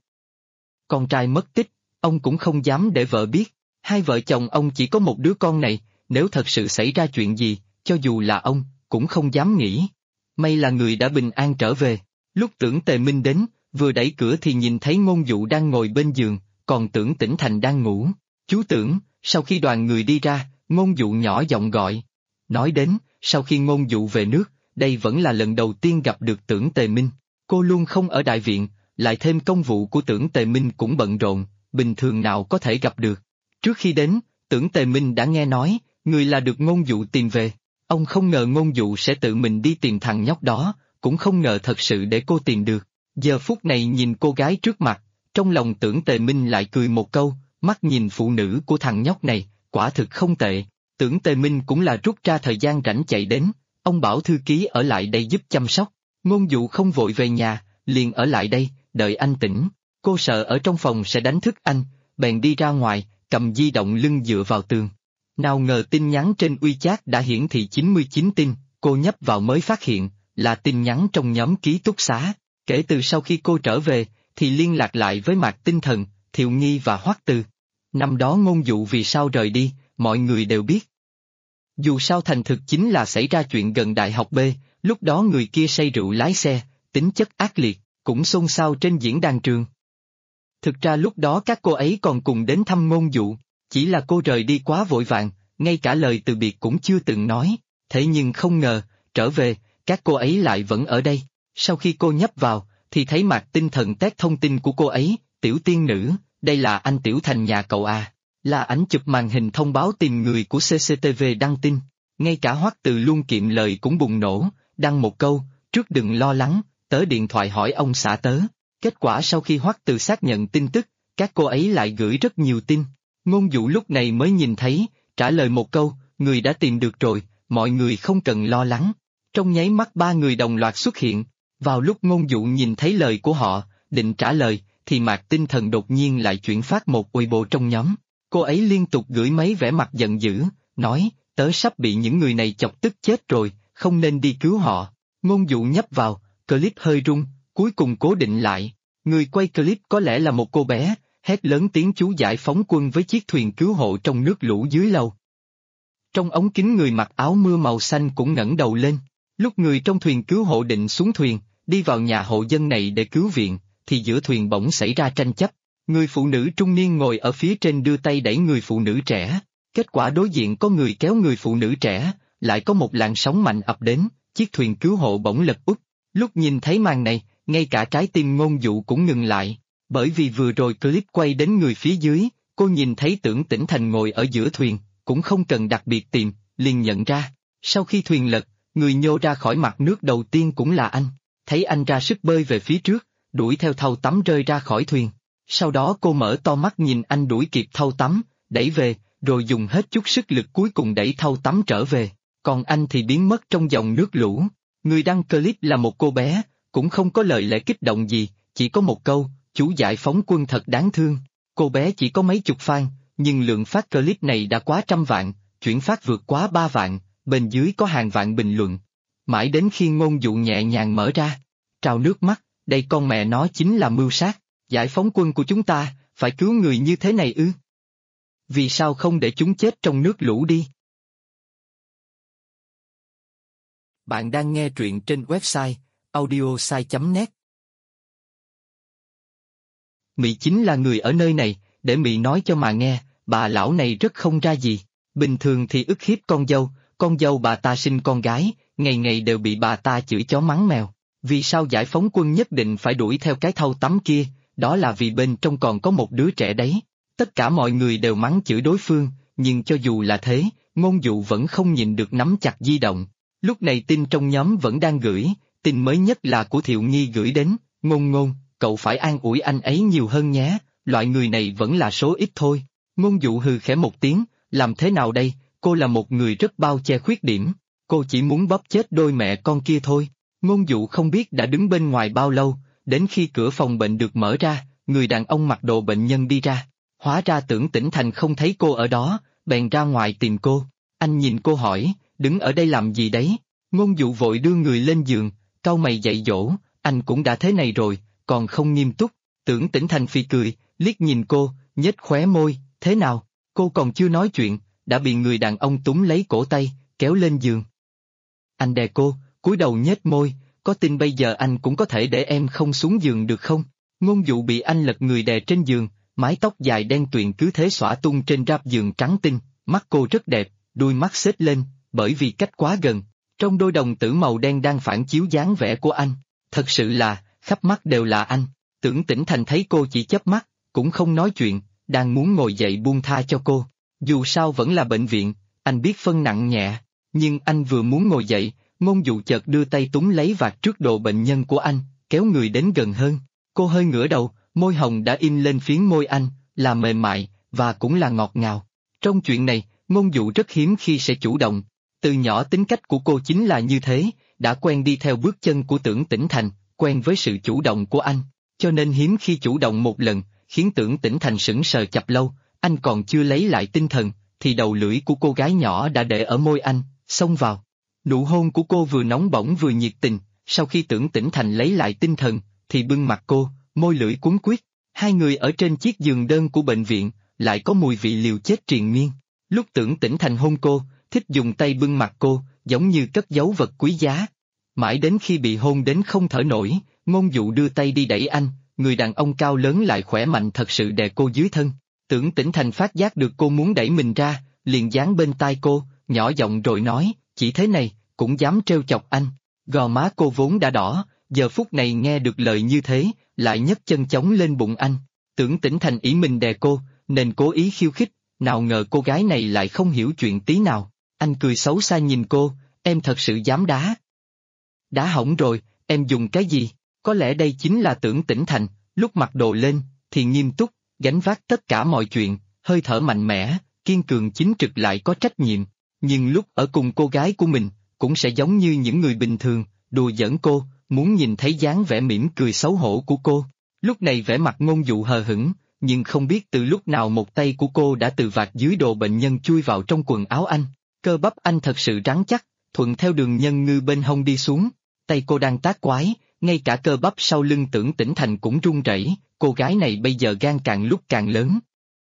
Con trai mất tích, ông cũng không dám để vợ biết. 2 vợ chồng ông chỉ có một đứa con này, nếu thật sự xảy ra chuyện gì, cho dù là ông, cũng không dám nghĩ. May là người đã bình an trở về. Lúc Tưởng Tề Minh đến, vừa đẩy cửa thì nhìn thấy Ngôn Dụ đang ngồi bên giường, còn Tưởng Tĩnh Thành đang ngủ. Chú Tưởng, sau khi đoàn người đi ra, Ngôn Dụ nhỏ giọng gọi. Nói đến, sau khi Ngôn Dụ về nước, đây vẫn là lần đầu tiên gặp được Tưởng Tề Minh. Cô luôn không ở đại viện, lại thêm công vụ của Tưởng Tề Minh cũng bận rộn, bình thường nào có thể gặp được. Trước khi đến, Tưởng Tề Minh đã nghe nói, người là được Ngôn Dụ tìm về. Ông không ngờ Ngôn Dụ sẽ tự mình đi tìm thằng nhóc đó, cũng không ngờ thật sự để cô tìm được. Giờ phút này nhìn cô gái trước mặt, trong lòng Tưởng Tề Minh lại cười một câu, mắt nhìn phụ nữ của thằng nhóc này, quả thực không tệ. Tưởng Tề Minh cũng là rút ra thời gian rảnh chạy đến, ông bảo thư ký ở lại đây giúp chăm sóc. Ngôn Dụ không vội về nhà, liền ở lại đây, đợi anh tỉnh. Cô sợ ở trong phòng sẽ đánh thức anh, bèn đi ra ngoài, cầm di động lưng dựa vào tường. Nào ngờ tin nhắn trên WeChat đã hiển thị 99 tin, cô nhấp vào mới phát hiện, là tin nhắn trong nhóm ký túc xá. Kể từ sau khi cô trở về, thì liên lạc lại với Mạc Tinh Thần, Thiệu Nghi và Hoắc Từ. Năm đó Ngôn Dụ vì sao rời đi, mọi người đều biết. Dù sao thành thực chính là xảy ra chuyện gần đại học B, lúc đó người kia say rượu lái xe, tính chất ác liệt, cũng xôn xao trên diễn đàn trường. Thực ra lúc đó các cô ấy còn cùng đến thăm Ngôn Dụ, chỉ là cô rời đi quá vội vàng, ngay cả lời từ biệt cũng chưa từng nói, thế nhưng không ngờ, trở về, các cô ấy lại vẫn ở đây. Sau khi cô nhấp vào, thì thấy Mạc Tinh Thần tag thông tin của cô ấy, Tiểu tiên nữ, đây là anh Tiểu Thành nhà cậu à. Là ảnh chụp màn hình thông báo tìm người của CCTV đăng tin. Ngay cả Hoắc Từ luôn kiệm lời cũng bùng nổ, đăng một câu, trước đừng lo lắng, tớ điện thoại hỏi ông xã tớ. Kết quả sau khi Hoắc Từ xác nhận tin tức, các cô ấy lại gửi rất nhiều tin. Ngôn Dụ lúc này mới nhìn thấy, trả lời một câu, người đã tìm được rồi, mọi người không cần lo lắng. Trong nháy mắt ba người đồng loạt xuất hiện. Vào lúc Ngôn Dụ nhìn thấy lời của họ, định trả lời, thì Mạc Tinh Thần đột nhiên lại chuyển phát một Weibo trong nhóm. Cô ấy liên tục gửi mấy vẻ mặt giận dữ, nói, tớ sắp bị những người này chọc tức chết rồi, không nên đi cứu họ. Ngôn Dụ nhấp vào, clip hơi rung, cuối cùng cố định lại. Người quay clip có lẽ là một cô bé, hét lớn tiếng chú giải phóng quân với chiếc thuyền cứu hộ trong nước lũ dưới lầu. Trong ống kính người mặc áo mưa màu xanh cũng ngẩng đầu lên. Lúc người trong thuyền cứu hộ định xuống thuyền, đi vào nhà hộ dân này để cứu viện, thì giữa thuyền bỗng xảy ra tranh chấp. Người phụ nữ trung niên ngồi ở phía trên đưa tay đẩy người phụ nữ trẻ. Kết quả đối diện có người kéo người phụ nữ trẻ, lại có một làn sóng mạnh ập đến, chiếc thuyền cứu hộ bỗng lật úp. Lúc nhìn thấy màn này, ngay cả trái tim Ngôn Dụ cũng ngừng lại, bởi vì vừa rồi clip quay đến người phía dưới, cô nhìn thấy Tưởng Tĩnh Thành ngồi ở giữa thuyền, cũng không cần đặc biệt tìm, liền nhận ra. Sau khi thuyền lật, người nhô ra khỏi mặt nước đầu tiên cũng là anh. Thấy anh ra sức bơi về phía trước, đuổi theo thau tắm rơi ra khỏi thuyền. Sau đó cô mở to mắt nhìn anh đuổi kịp thau tắm, đẩy về, rồi dùng hết chút sức lực cuối cùng đẩy thau tắm trở về. Còn anh thì biến mất trong dòng nước lũ. Người đăng clip là một cô bé, cũng không có lời lẽ kích động gì, chỉ có một câu, chú giải phóng quân thật đáng thương. Cô bé chỉ có mấy chục fan, nhưng lượng phát clip này đã quá 100 vạn, chuyển phát vượt quá 3 vạn, bên dưới có hàng vạn bình luận. Mãi đến khi Ngôn Dụ nhẹ nhàng mở ra, trào nước mắt, đây con mẹ nó chính là mưu sát, giải phóng quân của chúng ta, phải cứu người như thế này ư? Vì sao không để chúng chết trong nước lũ đi? Bạn đang nghe truyện trên website audiosai.net. Mị chính là người ở nơi này, để Mị nói cho mà nghe, bà lão này rất không ra gì. Bình thường thì ức hiếp con dâu bà ta sinh con gái, ngày ngày đều bị bà ta chửi chó mắng mèo. Vì sao giải phóng quân nhất định phải đuổi theo cái thau tắm kia, đó là vì bên trong còn có một đứa trẻ đấy. Tất cả mọi người đều mắng chửi đối phương, nhưng cho dù là thế, Ngôn Dụ vẫn không nhìn được nắm chặt di động. Lúc này tin trong nhóm vẫn đang gửi, tin mới nhất là của Thiệu Nghi gửi đến, Ngôn, cậu phải an ủi anh ấy nhiều hơn nhé, loại người này vẫn là số ít thôi. Ngôn Dụ hừ khẽ một tiếng, làm thế nào đây, cô là một người rất bao che khuyết điểm, cô chỉ muốn bóp chết đôi mẹ con kia thôi. Ngôn Dụ không biết đã đứng bên ngoài bao lâu, đến khi cửa phòng bệnh được mở ra, người đàn ông mặc đồ bệnh nhân đi ra. Hóa ra Tưởng Tĩnh Thành không thấy cô ở đó, bèn ra ngoài tìm cô. Anh nhìn cô hỏi, đứng ở đây làm gì đấy? Ngôn Dụ vội đưa người lên giường, cau mày dạy dỗ, anh cũng đã thế này rồi, còn không nghiêm túc. Tưởng Tĩnh Thành phì cười, liếc nhìn cô, nhếch khóe môi, thế nào? Cô còn chưa nói chuyện, đã bị người đàn ông túm lấy cổ tay, kéo lên giường. Anh đè cô, cúi đầu nhếch môi, có tin bây giờ anh cũng có thể để em không xuống giường được không? Ngôn Dụ bị anh lật người đè trên giường, mái tóc dài đen tuyền cứ thế xõa tung trên ráp giường trắng tinh, mắt cô rất đẹp, đuôi mắt xếp lên, bởi vì cách quá gần, trong đôi đồng tử màu đen đang phản chiếu dáng vẻ của anh. Thật sự là, khắp mắt đều là anh. Tưởng Tĩnh Thành thấy cô chỉ chớp mắt, cũng không nói chuyện, đang muốn ngồi dậy buông tha cho cô. Dù sao vẫn là bệnh viện, anh biết phân nặng nhẹ, nhưng anh vừa muốn ngồi dậy, Ngôn Dụ chợt đưa tay túm lấy vạt trước đồ bệnh nhân của anh, kéo người đến gần hơn. Cô hơi ngửa đầu, môi hồng đã in lên phiến môi anh, là mềm mại, và cũng là ngọt ngào. Trong chuyện này, Ngôn Dụ rất hiếm khi sẽ chủ động. Từ nhỏ tính cách của cô chính là như thế, đã quen đi theo bước chân của Tưởng Tĩnh Thành, quen với sự chủ động của anh, cho nên hiếm khi chủ động một lần, khiến Tưởng Tĩnh Thành sững sờ chập lâu, anh còn chưa lấy lại tinh thần, thì đầu lưỡi của cô gái nhỏ đã để ở môi anh, xông vào. Nụ hôn của cô vừa nóng bỏng vừa nhiệt tình, sau khi Tưởng Tĩnh Thành lấy lại tinh thần, thì bưng mặt cô, môi lưỡi cuốn quýt. Hai người ở trên chiếc giường đơn của bệnh viện, lại có mùi vị liều chết triền miên. Lúc Tưởng Tĩnh Thành hôn cô, thích dùng tay bưng mặt cô, giống như cất giấu vật quý giá. Mãi đến khi bị hôn đến không thở nổi, Ngôn Dụ đưa tay đi đẩy anh, người đàn ông cao lớn lại khỏe mạnh thật sự đè cô dưới thân. Tưởng Tĩnh Thành phát giác được cô muốn đẩy mình ra, liền dán bên tai cô, nhỏ giọng rồi nói, chỉ thế này, cũng dám trêu chọc anh. Gò má cô vốn đã đỏ, giờ phút này nghe được lời như thế, lại nhấc chân chống lên bụng anh. Tưởng Tĩnh Thành ý mình đè cô, nên cố ý khiêu khích, nào ngờ cô gái này lại không hiểu chuyện tí nào. Anh cười xấu xa nhìn cô, em thật sự dám đá. Đá hỏng rồi, em dùng cái gì? Có lẽ đây chính là Tưởng Tĩnh Thành, lúc mặc đồ lên, thì nghiêm túc, gánh vác tất cả mọi chuyện, hơi thở mạnh mẽ, kiên cường chính trực lại có trách nhiệm. Nhưng lúc ở cùng cô gái của mình, cũng sẽ giống như những người bình thường, đùa giỡn cô, muốn nhìn thấy dáng vẻ mỉm cười xấu hổ của cô. Lúc này vẻ mặt Ngôn Dụ hờ hững, nhưng không biết từ lúc nào một tay của cô đã từ vạt dưới đồ bệnh nhân chui vào trong quần áo anh. Cơ bắp anh thật sự rắn chắc, thuận theo đường nhân ngư bên hông đi xuống. Tay cô đang tác quái, ngay cả cơ bắp sau lưng Tưởng Tĩnh Thành cũng run rẩy. Cô gái này bây giờ gan càng lúc càng lớn.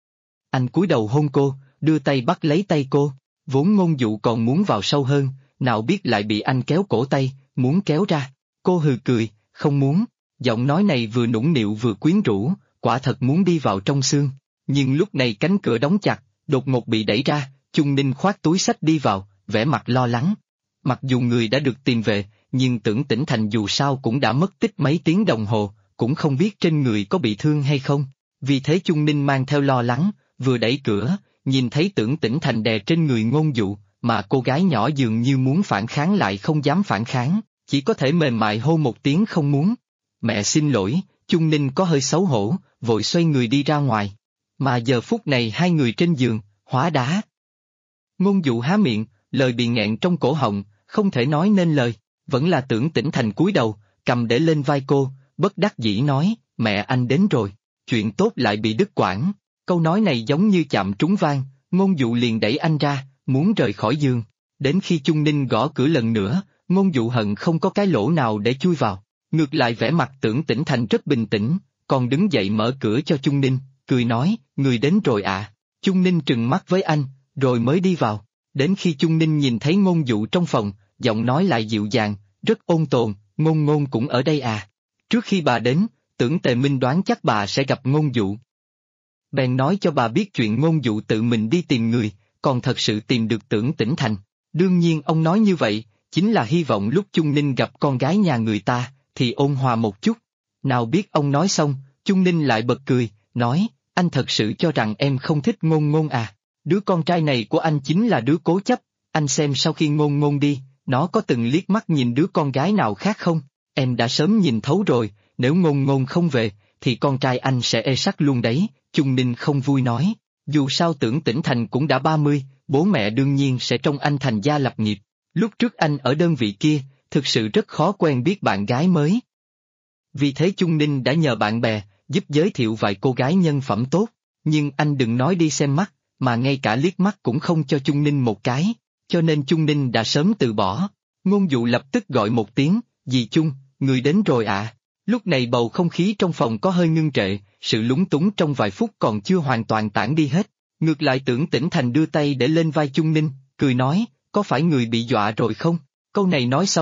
Anh cúi đầu hôn cô, đưa tay bắt lấy tay cô, vốn Ngôn Dụ còn muốn vào sâu hơn, nào biết lại bị anh kéo cổ tay, muốn kéo ra. Cô hừ cười, không muốn, giọng nói này vừa nũng nịu vừa quyến rũ, quả thật muốn đi vào trong xương. Nhưng lúc này cánh cửa đóng chặt, đột ngột bị đẩy ra, Chung Ninh khoác túi xách đi vào, vẻ mặt lo lắng. Mặc dù người đã được tìm về, nhưng Tưởng Tĩnh Thành dù sao cũng đã mất tích mấy tiếng đồng hồ, cũng không biết trên người có bị thương hay không. Vì thế Chung Ninh mang theo lo lắng, vừa đẩy cửa, nhìn thấy Tưởng Tĩnh Thành đè trên người Ngôn Dụ, mà cô gái nhỏ dường như muốn phản kháng lại không dám phản kháng, chỉ có thể mềm mại hô một tiếng không muốn. Mẹ xin lỗi, Chung Ninh có hơi xấu hổ, vội xoay người đi ra ngoài. Mà giờ phút này hai người trên giường, hóa đá. Ngôn Dụ há miệng, lời bị nghẹn trong cổ họng, không thể nói nên lời, vẫn là Tưởng Tĩnh Thành cúi đầu, cầm để lên vai cô, bất đắc dĩ nói, mẹ anh đến rồi, chuyện tốt lại bị đứt quãng. Câu nói này giống như chạm trúng vang, Ngôn Dụ liền đẩy anh ra, muốn rời khỏi giường. Đến khi Chung Ninh gõ cửa lần nữa, Ngôn Dụ hận không có cái lỗ nào để chui vào. Ngược lại vẻ mặt Tưởng Tĩnh Thành rất bình tĩnh, còn đứng dậy mở cửa cho Chung Ninh, cười nói, người đến rồi à. Chung Ninh trừng mắt với anh, rồi mới đi vào. Đến khi Chung Ninh nhìn thấy Ngôn Dụ trong phòng, giọng nói lại dịu dàng, rất ôn tồn, Ngôn Ngôn cũng ở đây à. Trước khi bà đến, Tưởng Tề Minh đoán chắc bà sẽ gặp Ngôn Dụ. Bèn nói cho bà biết chuyện Ngôn Dụ tự mình đi tìm người, còn thật sự tìm được Tưởng Tĩnh Thành. Đương nhiên ông nói như vậy, chính là hy vọng lúc Chung Ninh gặp con gái nhà người ta, thì ôn hòa một chút. Nào biết ông nói xong, Chung Ninh lại bật cười, nói, anh thật sự cho rằng em không thích Ngôn Ngôn à. Đứa con trai này của anh chính là đứa cố chấp, anh xem sau khi Ngôn Ngôn đi, nó có từng liếc mắt nhìn đứa con gái nào khác không? Em đã sớm nhìn thấu rồi, nếu Ngôn Ngôn không về, thì con trai anh sẽ ê sắc luôn đấy. Chung Ninh không vui nói, dù sao Tưởng Tĩnh Thành cũng đã 30, bố mẹ đương nhiên sẽ trông anh thành gia lập nghiệp. Lúc trước anh ở đơn vị kia, thực sự rất khó quen biết bạn gái mới. Vì thế Chung Ninh đã nhờ bạn bè, giúp giới thiệu vài cô gái nhân phẩm tốt, nhưng anh đừng nói đi xem mắt, mà ngay cả liếc mắt cũng không cho Chung Ninh một cái, cho nên Chung Ninh đã sớm từ bỏ. Ngôn Dụ lập tức gọi một tiếng, dì Chung, người đến rồi ạ. Lúc này bầu không khí trong phòng có hơi ngưng trệ, sự lúng túng trong vài phút còn chưa hoàn toàn tản đi hết. Ngược lại Tưởng Tĩnh Thành đưa tay để lên vai Chung Ninh, cười nói, có phải người bị dọa rồi không? Câu này nói xong,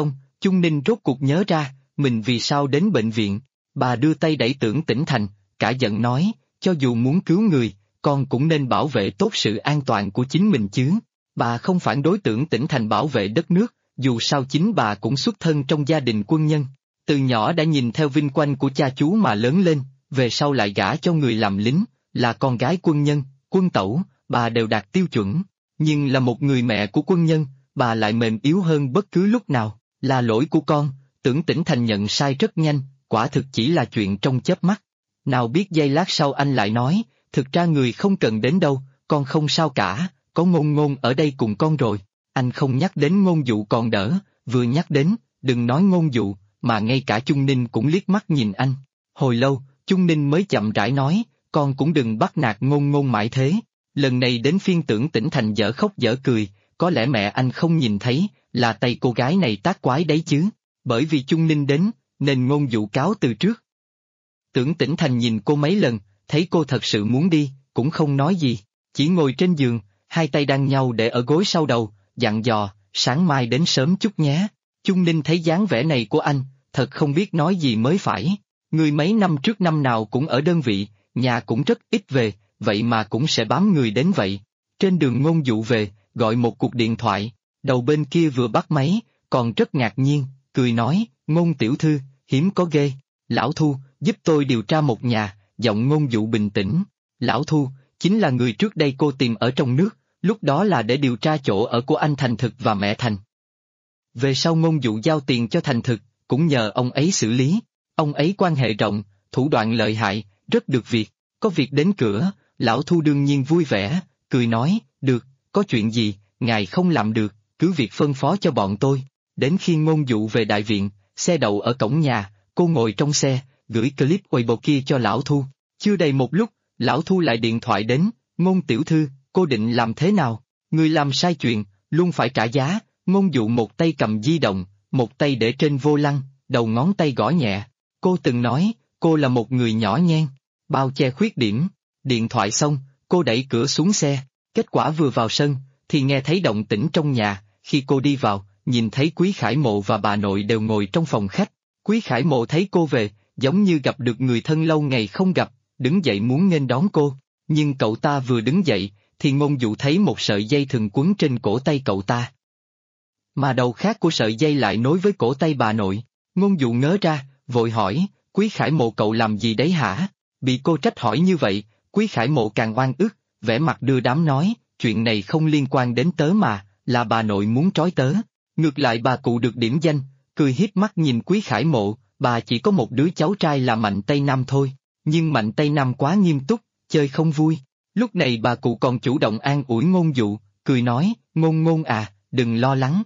Chung Ninh rốt cuộc nhớ ra, mình vì sao đến bệnh viện. Bà đưa tay đẩy Tưởng Tĩnh Thành, cả giận nói, cho dù muốn cứu người, con cũng nên bảo vệ tốt sự an toàn của chính mình chứ. Bà không phản đối Tưởng Tĩnh Thành bảo vệ đất nước, dù sao chính bà cũng xuất thân trong gia đình quân nhân. Từ nhỏ đã nhìn theo vinh quang của cha chú mà lớn lên, về sau lại gả cho người làm lính, là con gái quân nhân, quân tẩu, bà đều đạt tiêu chuẩn. Nhưng là một người mẹ của quân nhân, bà lại mềm yếu hơn bất cứ lúc nào. Là lỗi của con, Tưởng Tĩnh Thành nhận sai rất nhanh, quả thực chỉ là chuyện trong chớp mắt. Nào biết giây lát sau anh lại nói, thực ra người không cần đến đâu, con không sao cả, có Ngôn Ngôn ở đây cùng con rồi. Anh không nhắc đến Ngôn Dụ còn đỡ, vừa nhắc đến, đừng nói Ngôn Dụ, mà ngay cả Chung Ninh cũng liếc mắt nhìn anh. Hồi lâu, Chung Ninh mới chậm rãi nói, con cũng đừng bắt nạt Ngôn Ngôn mãi thế. Lần này đến phiên Tưởng Tĩnh Thành dở khóc dở cười, có lẽ mẹ anh không nhìn thấy, là tay cô gái này tác quái đấy chứ. Bởi vì Chung Ninh đến, nên Ngôn Dụ cáo từ trước. Tưởng Tĩnh Thành nhìn cô mấy lần, thấy cô thật sự muốn đi, cũng không nói gì, chỉ ngồi trên giường, hai tay đan nhau để ở gối sau đầu, dặn dò, sáng mai đến sớm chút nhé. Chung Ninh thấy dáng vẻ này của anh, thật không biết nói gì mới phải. Người mấy năm trước năm nào cũng ở đơn vị, nhà cũng rất ít về, vậy mà cũng sẽ bám người đến vậy. Trên đường Ngôn Dụ về, gọi một cuộc điện thoại, đầu bên kia vừa bắt máy, còn rất ngạc nhiên, cười nói, Ngôn tiểu thư, hiếm có ghê. Lão Thu, giúp tôi điều tra một nhà, giọng Ngôn Dụ bình tĩnh. Lão Thu, chính là người trước đây cô tìm ở trong nước, lúc đó là để điều tra chỗ ở của anh Thành Thực và mẹ Thành. Về sau Ngôn Dụ giao tiền cho Thành Thực, cũng nhờ ông ấy xử lý. Ông ấy quan hệ rộng, thủ đoạn lợi hại, rất được việc. Có việc đến cửa, Lão Thu đương nhiên vui vẻ, cười nói, được, có chuyện gì, ngài không làm được, cứ việc phân phó cho bọn tôi. Đến khi Ngôn Dụ về đại viện, xe đậu ở cổng nhà, cô ngồi trong xe, gửi clip Weibo kia cho Lão Thu. Chưa đầy một lúc, Lão Thu lại điện thoại đến, Ngôn tiểu thư, cô định làm thế nào? Người làm sai chuyện, luôn phải trả giá. Ngôn Dụ một tay cầm di động, một tay để trên vô lăng, đầu ngón tay gõ nhẹ. Cô từng nói, cô là một người nhỏ nhen, bao che khuyết điểm. Điện thoại xong, cô đẩy cửa xuống xe, kết quả vừa vào sân, thì nghe thấy động tĩnh trong nhà. Khi cô đi vào, nhìn thấy Quý Khải Mộ và bà nội đều ngồi trong phòng khách. Quý Khải Mộ thấy cô về, giống như gặp được người thân lâu ngày không gặp, đứng dậy muốn nghênh đón cô. Nhưng cậu ta vừa đứng dậy, thì Ngôn Dụ thấy một sợi dây thừng quấn trên cổ tay cậu ta. Mà đầu khác của sợi dây lại nối với cổ tay bà nội. Ngôn Dụ ngớ ra, vội hỏi, Quý Khải Mộ cậu làm gì đấy hả? Bị cô trách hỏi như vậy, Quý Khải Mộ càng oan ức, vẻ mặt đưa đám nói, chuyện này không liên quan đến tớ mà, là bà nội muốn trói tớ. Ngược lại bà cụ được điểm danh, cười hiếp mắt nhìn Quý Khải Mộ, bà chỉ có một đứa cháu trai là Mạnh Tây Nam thôi, nhưng Mạnh Tây Nam quá nghiêm túc, chơi không vui. Lúc này bà cụ còn chủ động an ủi Ngôn Dụ, cười nói, Ngôn Ngôn à, đừng lo lắng.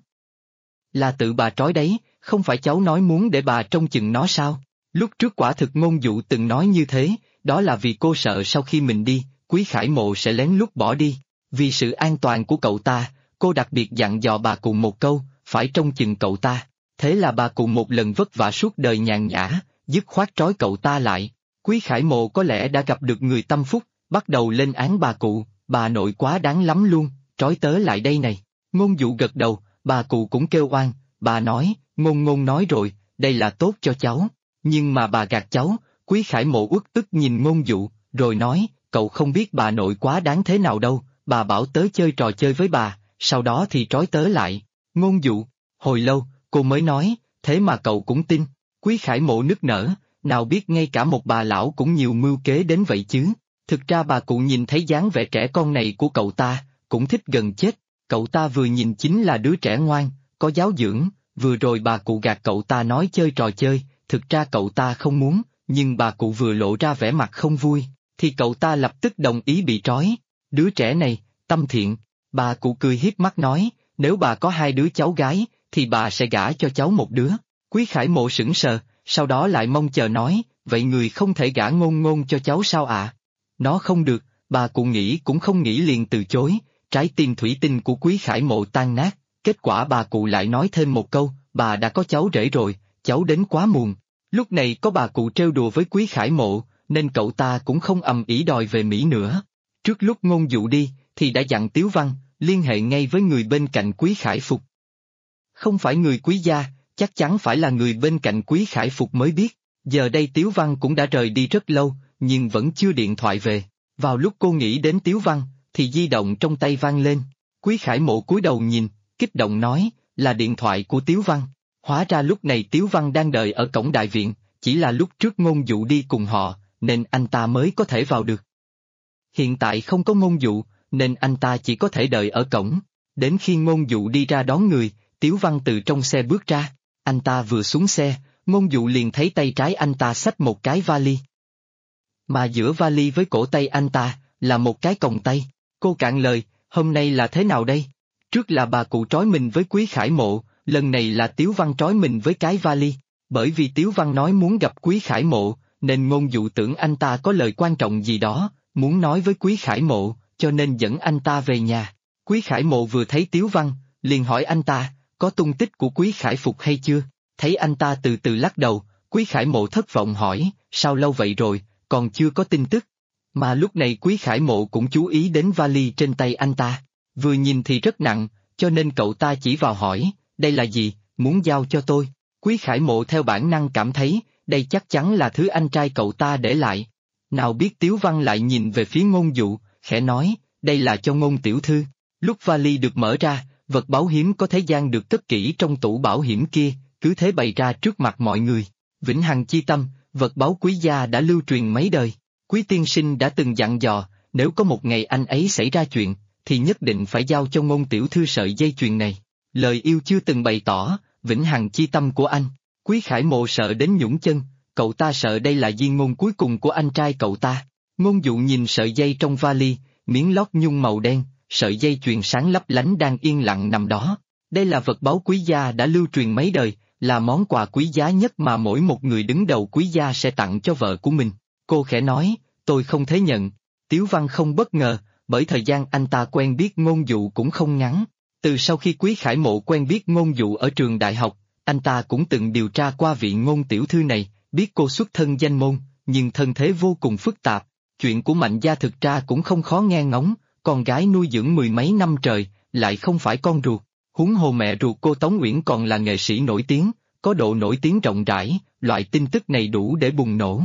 Là tự bà trói đấy, không phải cháu nói muốn để bà trông chừng nó sao? Lúc trước quả thực Ngôn Dụ từng nói như thế, đó là vì cô sợ sau khi mình đi, Quý Khải Mộ sẽ lén lút bỏ đi. Vì sự an toàn của cậu ta, cô đặc biệt dặn dò bà cụ một câu, phải trông chừng cậu ta. Thế là bà cụ một lần vất vả suốt đời nhàn nhã, dứt khoát trói cậu ta lại. Quý Khải Mộ có lẽ đã gặp được người tâm phúc, bắt đầu lên án bà cụ, bà nội quá đáng lắm luôn, trói tớ lại đây này. Ngôn Dụ gật đầu, bà cụ cũng kêu oan, bà nói, Ngôn Ngôn nói rồi, đây là tốt cho cháu. Nhưng mà bà gạt cháu. Quý Khải Mộ uất ức nhìn Ngôn Dụ, rồi nói, cậu không biết bà nội quá đáng thế nào đâu, bà bảo tớ chơi trò chơi với bà, sau đó thì trói tớ lại. Ngôn Dụ, hồi lâu, cô mới nói, thế mà cậu cũng tin. Quý Khải Mộ nức nở, nào biết ngay cả một bà lão cũng nhiều mưu kế đến vậy chứ. Thực ra bà cụ nhìn thấy dáng vẻ trẻ con này của cậu ta, cũng thích gần chết. Cậu ta vừa nhìn chính là đứa trẻ ngoan, có giáo dưỡng, vừa rồi bà cụ gạt cậu ta nói chơi trò chơi, thực ra cậu ta không muốn, nhưng bà cụ vừa lộ ra vẻ mặt không vui, thì cậu ta lập tức đồng ý bị trói. Đứa trẻ này, tâm thiện, bà cụ cười hiếp mắt nói, nếu bà có hai đứa cháu gái, thì bà sẽ gả cho cháu một đứa. Quý Khải Mộ sững sờ, sau đó lại mong chờ nói, vậy người không thể gả Ngôn Ngôn cho cháu sao ạ? Nó không được, bà cụ nghĩ cũng không nghĩ liền từ chối, trái tim thủy tinh của Quý Khải Mộ tan nát, kết quả bà cụ lại nói thêm một câu, bà đã có cháu rể rồi, cháu đến quá muộn. Lúc này có bà cụ trêu đùa với Quý Khải Mộ, nên cậu ta cũng không ầm ĩ đòi về Mỹ nữa. Trước lúc Ngôn Dụ đi, thì đã dặn Tiếu Văn, liên hệ ngay với người bên cạnh Quý Khải Phục. Không phải người Quý gia, chắc chắn phải là người bên cạnh Quý Khải Phục mới biết. Giờ đây Tiếu Văn cũng đã rời đi rất lâu, nhưng vẫn chưa điện thoại về. Vào lúc cô nghĩ đến Tiếu Văn, thì di động trong tay vang lên. Quý Khải Mộ cúi đầu nhìn, kích động nói, là điện thoại của Tiếu Văn. Hóa ra lúc này Tiếu Văn đang đợi ở cổng đại viện, chỉ là lúc trước Ngôn Dụ đi cùng họ, nên anh ta mới có thể vào được. Hiện tại không có Ngôn Dụ, nên anh ta chỉ có thể đợi ở cổng. Đến khi Ngôn Dụ đi ra đón người, Tiếu Văn từ trong xe bước ra. Anh ta vừa xuống xe, Ngôn Dụ liền thấy tay trái anh ta xách một cái vali. Mà giữa vali với cổ tay anh ta, là một cái còng tay. Cô cạn lời, hôm nay là thế nào đây? Trước là bà cụ trói mình với Quý Khải Mộ, lần này là Tiếu Văn trói mình với cái vali. Bởi vì Tiếu Văn nói muốn gặp Quý Khải Mộ, nên Ngôn Dụ tưởng anh ta có lời quan trọng gì đó, muốn nói với Quý Khải Mộ, cho nên dẫn anh ta về nhà. Quý Khải Mộ vừa thấy Tiếu Văn, liền hỏi anh ta, có tung tích của Quý Khải Phục hay chưa? Thấy anh ta từ từ lắc đầu, Quý Khải Mộ thất vọng hỏi, sao lâu vậy rồi, còn chưa có tin tức. Mà lúc này Quý Khải Mộ cũng chú ý đến vali trên tay anh ta. Vừa nhìn thì rất nặng, cho nên cậu ta chỉ vào hỏi, đây là gì, muốn giao cho tôi. Quý Khải Mộ theo bản năng cảm thấy, đây chắc chắn là thứ anh trai cậu ta để lại. Nào biết Tiếu Văn lại nhìn về phía Ngôn Dụ, khẽ nói, đây là cho Ngôn tiểu thư. Lúc vali được mở ra, vật báu hiếm có thế gian được cất kỹ trong tủ bảo hiểm kia, cứ thế bày ra trước mặt mọi người. Vĩnh hằng chi tâm, vật báu quý gia đã lưu truyền mấy đời. Quý tiên sinh đã từng dặn dò, nếu có một ngày anh ấy xảy ra chuyện, thì nhất định phải giao cho Ngôn tiểu thư sợi dây chuyền này. Lời yêu chưa từng bày tỏ, vĩnh hằng chi tâm của anh. Quý Khải Mộ sợ đến nhũn chân, cậu ta sợ đây là viên ngôn cuối cùng của anh trai cậu ta. Ngôn Dụ nhìn sợi dây trong vali, miếng lót nhung màu đen, sợi dây chuyền sáng lấp lánh đang yên lặng nằm đó. Đây là vật báu quý gia đã lưu truyền mấy đời, là món quà quý giá nhất mà mỗi một người đứng đầu quý gia sẽ tặng cho vợ của mình. Cô khẽ nói, tôi không thể nhận. Tiếu Văn không bất ngờ, bởi thời gian anh ta quen biết Ngôn Dụ cũng không ngắn. Từ sau khi Quý Khải Mộ quen biết Ngôn Dụ ở trường đại học, anh ta cũng từng điều tra qua vị Ngôn tiểu thư này, biết cô xuất thân danh môn, nhưng thân thế vô cùng phức tạp. Chuyện của Mạnh gia thực ra cũng không khó nghe ngóng, con gái nuôi dưỡng mười mấy năm trời, lại không phải con ruột. Huống hồ mẹ ruột cô Tống Uyển còn là nghệ sĩ nổi tiếng, có độ nổi tiếng rộng rãi, loại tin tức này đủ để bùng nổ.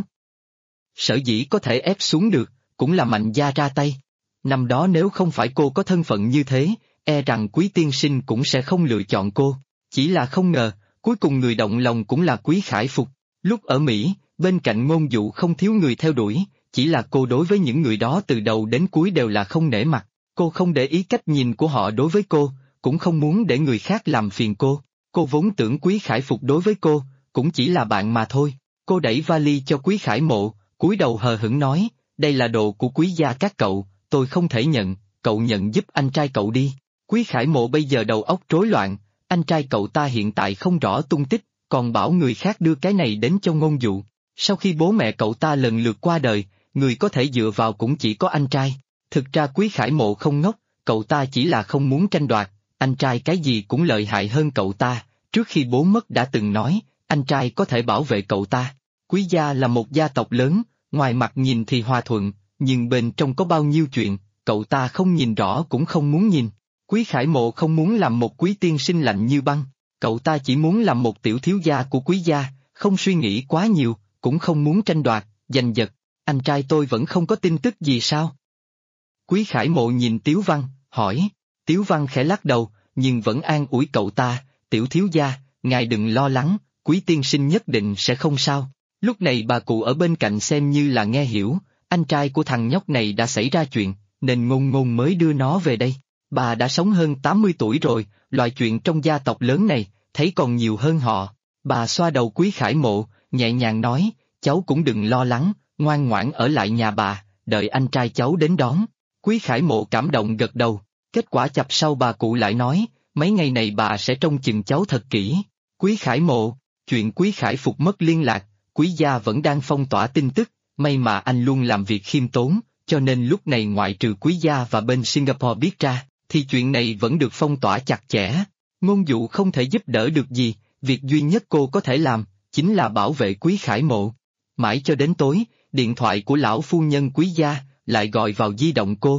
Sở dĩ có thể ép xuống được, cũng là Mạnh gia ra tay. Năm đó nếu không phải cô có thân phận như thế, e rằng Quý tiên sinh cũng sẽ không lựa chọn cô. Chỉ là không ngờ, cuối cùng người động lòng cũng là Quý Khải Phục. Lúc ở Mỹ, bên cạnh Ngôn Dụ không thiếu người theo đuổi, chỉ là cô đối với những người đó từ đầu đến cuối đều là không nể mặt. Cô không để ý cách nhìn của họ đối với cô, cũng không muốn để người khác làm phiền cô. Cô vốn tưởng Quý Khải Phục đối với cô, cũng chỉ là bạn mà thôi. Cô đẩy vali cho Quý Khải Mộ, cúi đầu hờ hững nói, đây là đồ của quý gia các cậu, tôi không thể nhận, cậu nhận giúp anh trai cậu đi. Quý Khải Mộ bây giờ đầu óc rối loạn, anh trai cậu ta hiện tại không rõ tung tích, còn bảo người khác đưa cái này đến cho Ngôn Dụ. Sau khi bố mẹ cậu ta lần lượt qua đời, người có thể dựa vào cũng chỉ có anh trai. Thực ra Quý Khải Mộ không ngốc, cậu ta chỉ là không muốn tranh đoạt, anh trai cái gì cũng lợi hại hơn cậu ta, trước khi bố mất đã từng nói, anh trai có thể bảo vệ cậu ta. Quý gia là một gia tộc lớn, ngoài mặt nhìn thì hòa thuận, nhưng bên trong có bao nhiêu chuyện, cậu ta không nhìn rõ cũng không muốn nhìn. Quý Khải Mộ không muốn làm một quý tiên sinh lạnh như băng, cậu ta chỉ muốn làm một tiểu thiếu gia của quý gia, không suy nghĩ quá nhiều, cũng không muốn tranh đoạt, giành giật. Anh trai tôi vẫn không có tin tức gì sao? Quý Khải Mộ nhìn Tiếu Văn, hỏi. Tiếu Văn khẽ lắc đầu, nhưng vẫn an ủi cậu ta, tiểu thiếu gia, ngài đừng lo lắng, quý tiên sinh nhất định sẽ không sao. Lúc này bà cụ ở bên cạnh xem như là nghe hiểu, anh trai của thằng nhóc này đã xảy ra chuyện, nên Ngôn Ngôn mới đưa nó về đây. Bà đã sống hơn 80 tuổi rồi, loại chuyện trong gia tộc lớn này, thấy còn nhiều hơn họ. Bà xoa đầu Quý Khải Mộ, nhẹ nhàng nói, cháu cũng đừng lo lắng, ngoan ngoãn ở lại nhà bà, đợi anh trai cháu đến đón. Quý Khải Mộ cảm động gật đầu, kết quả chập sau bà cụ lại nói, mấy ngày này bà sẽ trông chừng cháu thật kỹ. Quý Khải Mộ, chuyện Quý Khải Phục mất liên lạc, quý gia vẫn đang phong tỏa tin tức, may mà anh luôn làm việc khiêm tốn, cho nên lúc này ngoại trừ quý gia và bên Singapore biết ra, thì chuyện này vẫn được phong tỏa chặt chẽ. Ngôn Dụ không thể giúp đỡ được gì, việc duy nhất cô có thể làm, chính là bảo vệ Quý Khải Mộ. Mãi cho đến tối, điện thoại của lão phu nhân quý gia lại gọi vào di động cô.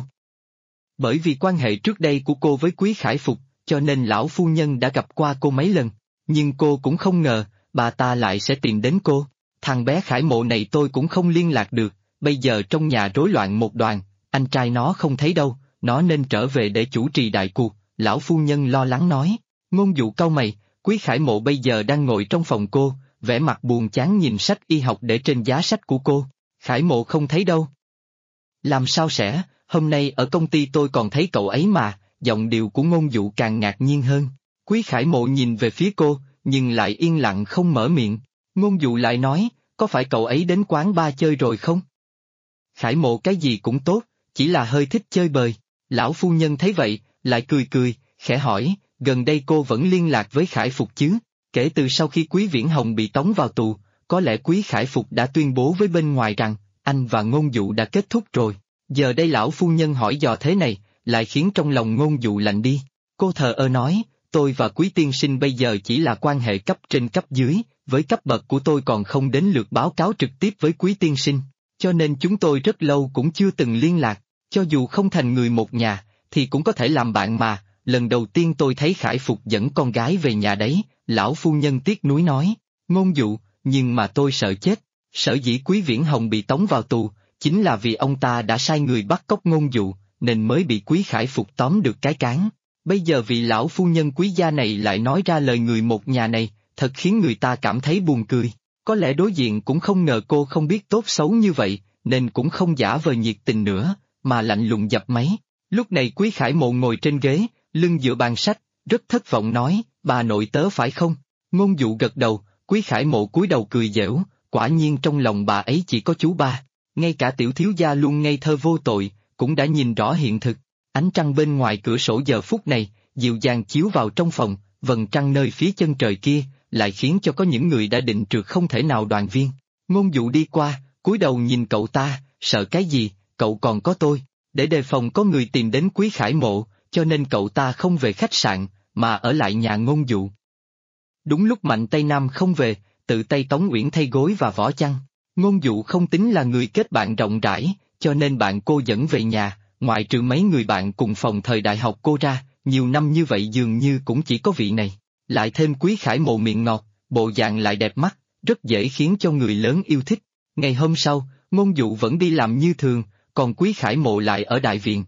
Bởi vì quan hệ trước đây của cô với Quý Khải Phục, cho nên lão phu nhân đã gặp qua cô mấy lần. Nhưng cô cũng không ngờ, bà ta lại sẽ tìm đến cô. Thằng bé Khải Mộ này tôi cũng không liên lạc được, bây giờ trong nhà rối loạn một đoàn, anh trai nó không thấy đâu, nó nên trở về để chủ trì đại cuộc, lão phu nhân lo lắng nói. Ngôn Dụ cau mày, Quý Khải Mộ bây giờ đang ngồi trong phòng cô, vẻ mặt buồn chán nhìn sách y học để trên giá sách của cô. Khải Mộ không thấy đâu. Làm sao sẽ, hôm nay ở công ty tôi còn thấy cậu ấy mà, giọng điệu của Ngôn Dụ càng ngạc nhiên hơn. Quý Khải Mộ nhìn về phía cô, nhưng lại yên lặng không mở miệng. Ngôn Dụ lại nói, có phải cậu ấy đến quán bar chơi rồi không? Khải Mộ cái gì cũng tốt, chỉ là hơi thích chơi bời. Lão phu nhân thấy vậy, lại cười cười, khẽ hỏi, gần đây cô vẫn liên lạc với Khải Phục chứ? Kể từ sau khi Quý Viễn Hồng bị tống vào tù, có lẽ Quý Khải Phục đã tuyên bố với bên ngoài rằng, anh và Ngôn Dụ đã kết thúc rồi. Giờ đây lão phu nhân hỏi dò thế này, lại khiến trong lòng Ngôn Dụ lạnh đi. Cô thờ ơ nói, tôi và Quý tiên sinh bây giờ chỉ là quan hệ cấp trên cấp dưới, với cấp bậc của tôi còn không đến lượt báo cáo trực tiếp với Quý tiên sinh, cho nên chúng tôi rất lâu cũng chưa từng liên lạc, cho dù không thành người một nhà, thì cũng có thể làm bạn mà. Lần đầu tiên tôi thấy Khải Phục dẫn con gái về nhà đấy, lão phu nhân tiếc nuối nói. Ngôn Dụ, nhưng mà tôi sợ chết, sở dĩ Quý Viễn Hồng bị tống vào tù, chính là vì ông ta đã sai người bắt cóc Ngôn Dụ, nên mới bị Quý Khải Phục tóm được cái cán. Bây giờ vị lão phu nhân quý gia này lại nói ra lời người một nhà này, thật khiến người ta cảm thấy buồn cười. Có lẽ đối diện cũng không ngờ cô không biết tốt xấu như vậy, nên cũng không giả vờ nhiệt tình nữa, mà lạnh lùng dập máy. Lúc này Quý Khải Mộ ngồi trên ghế, lưng dựa bàn sách, rất thất vọng nói, bà nội tớ phải không? Ngôn Dụ gật đầu, Quý Khải Mộ cúi đầu cười giễu, quả nhiên trong lòng bà ấy chỉ có chú ba. Ngay cả tiểu thiếu gia luôn ngây thơ vô tội, cũng đã nhìn rõ hiện thực. Ánh trăng bên ngoài cửa sổ giờ phút này, dịu dàng chiếu vào trong phòng, vầng trăng nơi phía chân trời kia, lại khiến cho có những người đã định trượt không thể nào đoàn viên. Ngôn Dụ đi qua, cúi đầu nhìn cậu ta, sợ cái gì, cậu còn có tôi. Để đề phòng có người tìm đến Quý Khải Mộ, cho nên cậu ta không về khách sạn, mà ở lại nhà Ngôn Dụ. Đúng lúc Mạnh Tây Nam không về, tự tay Tống Uyển thay gối và vỏ chăn. Ngôn Dụ không tính là người kết bạn rộng rãi, cho nên bạn cô dẫn về nhà, ngoại trừ mấy người bạn cùng phòng thời đại học cô ra, nhiều năm như vậy dường như cũng chỉ có vị này. Lại thêm Quý Khải Mộ miệng ngọt, bộ dạng lại đẹp mắt, rất dễ khiến cho người lớn yêu thích. Ngày hôm sau, Ngôn Dụ vẫn đi làm như thường, còn Quý Khải Mộ lại ở đại viện.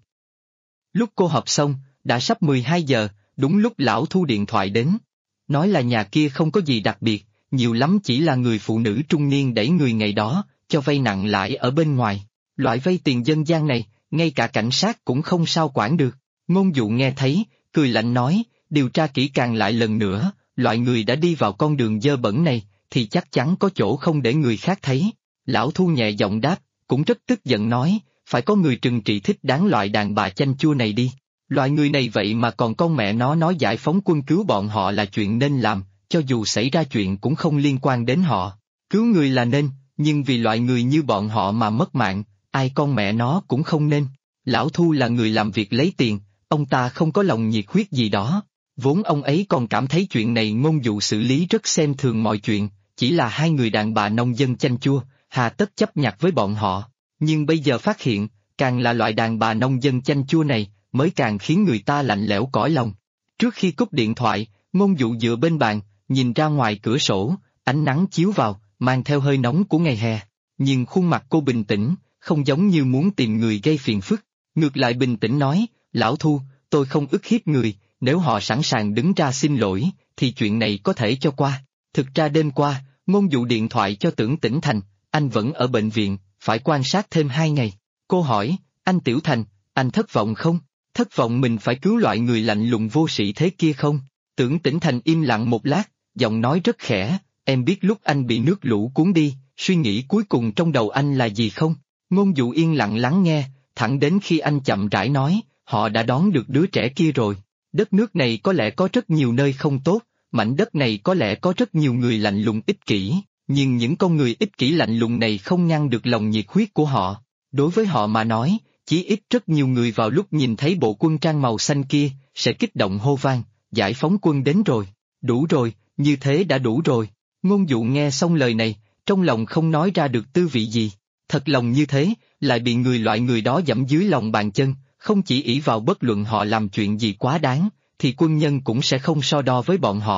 Lúc cô họp xong, đã sắp 12 giờ, đúng lúc lão Thu điện thoại đến. Nói là nhà kia không có gì đặc biệt, nhiều lắm chỉ là người phụ nữ trung niên đẩy người ngày đó, cho vay nặng lãi ở bên ngoài. Loại vay tiền dân gian này, ngay cả cảnh sát cũng không sao quản được. Ngôn Dụ nghe thấy, cười lạnh nói, điều tra kỹ càng lại lần nữa, loại người đã đi vào con đường dơ bẩn này, thì chắc chắn có chỗ không để người khác thấy. Lão Thu nhẹ giọng đáp, cũng rất tức giận nói, phải có người trừng trị thích đáng loại đàn bà chanh chua này đi. Loại người này vậy mà còn con mẹ nó nói giải phóng quân cứu bọn họ là chuyện nên làm, cho dù xảy ra chuyện cũng không liên quan đến họ. Cứu người là nên, nhưng vì loại người như bọn họ mà mất mạng, ai con mẹ nó cũng không nên. Lão Thu là người làm việc lấy tiền, ông ta không có lòng nhiệt huyết gì đó. Vốn ông ấy còn cảm thấy chuyện này Ngôn Dụ xử lý rất xem thường mọi chuyện, chỉ là hai người đàn bà nông dân chanh chua, hà tất chấp nhặt với bọn họ. Nhưng bây giờ phát hiện, càng là loại đàn bà nông dân chanh chua này, mới càng khiến người ta lạnh lẽo cõi lòng. Trước khi cúp điện thoại, Ngôn Dụ dựa bên bàn, nhìn ra ngoài cửa sổ, ánh nắng chiếu vào, mang theo hơi nóng của ngày hè. Nhưng khuôn mặt cô bình tĩnh, không giống như muốn tìm người gây phiền phức. Ngược lại bình tĩnh nói, Lão Thu, tôi không ức hiếp người, nếu họ sẵn sàng đứng ra xin lỗi, thì chuyện này có thể cho qua. Thực ra đêm qua, Ngôn Dụ điện thoại cho Tưởng Tĩnh Thành, anh vẫn ở bệnh viện, phải quan sát thêm 2 ngày. Cô hỏi, anh Tiểu Thành, anh thất vọng không? Thất vọng mình phải cứu loại người lạnh lùng vô sĩ thế kia không? Tưởng Tĩnh Thành im lặng một lát, giọng nói rất khẽ, em biết lúc anh bị nước lũ cuốn đi, suy nghĩ cuối cùng trong đầu anh là gì không? Ngôn Dụ yên lặng lắng nghe, thẳng đến khi anh chậm rãi nói, họ đã đón được đứa trẻ kia rồi. Đất nước này có lẽ có rất nhiều nơi không tốt, mảnh đất này có lẽ có rất nhiều người lạnh lùng ích kỷ, nhưng những con người ích kỷ lạnh lùng này không ngăn được lòng nhiệt huyết của họ. Đối với họ mà nói, chí ít rất nhiều người vào lúc nhìn thấy bộ quân trang màu xanh kia, sẽ kích động hô vang, giải phóng quân đến rồi, đủ rồi, như thế đã đủ rồi. Ngôn Dụ nghe xong lời này, trong lòng không nói ra được tư vị gì, thật lòng như thế, lại bị loại người đó giẫm dưới lòng bàn chân, không chỉ ỷ vào bất luận họ làm chuyện gì quá đáng, thì quân nhân cũng sẽ không so đo với bọn họ.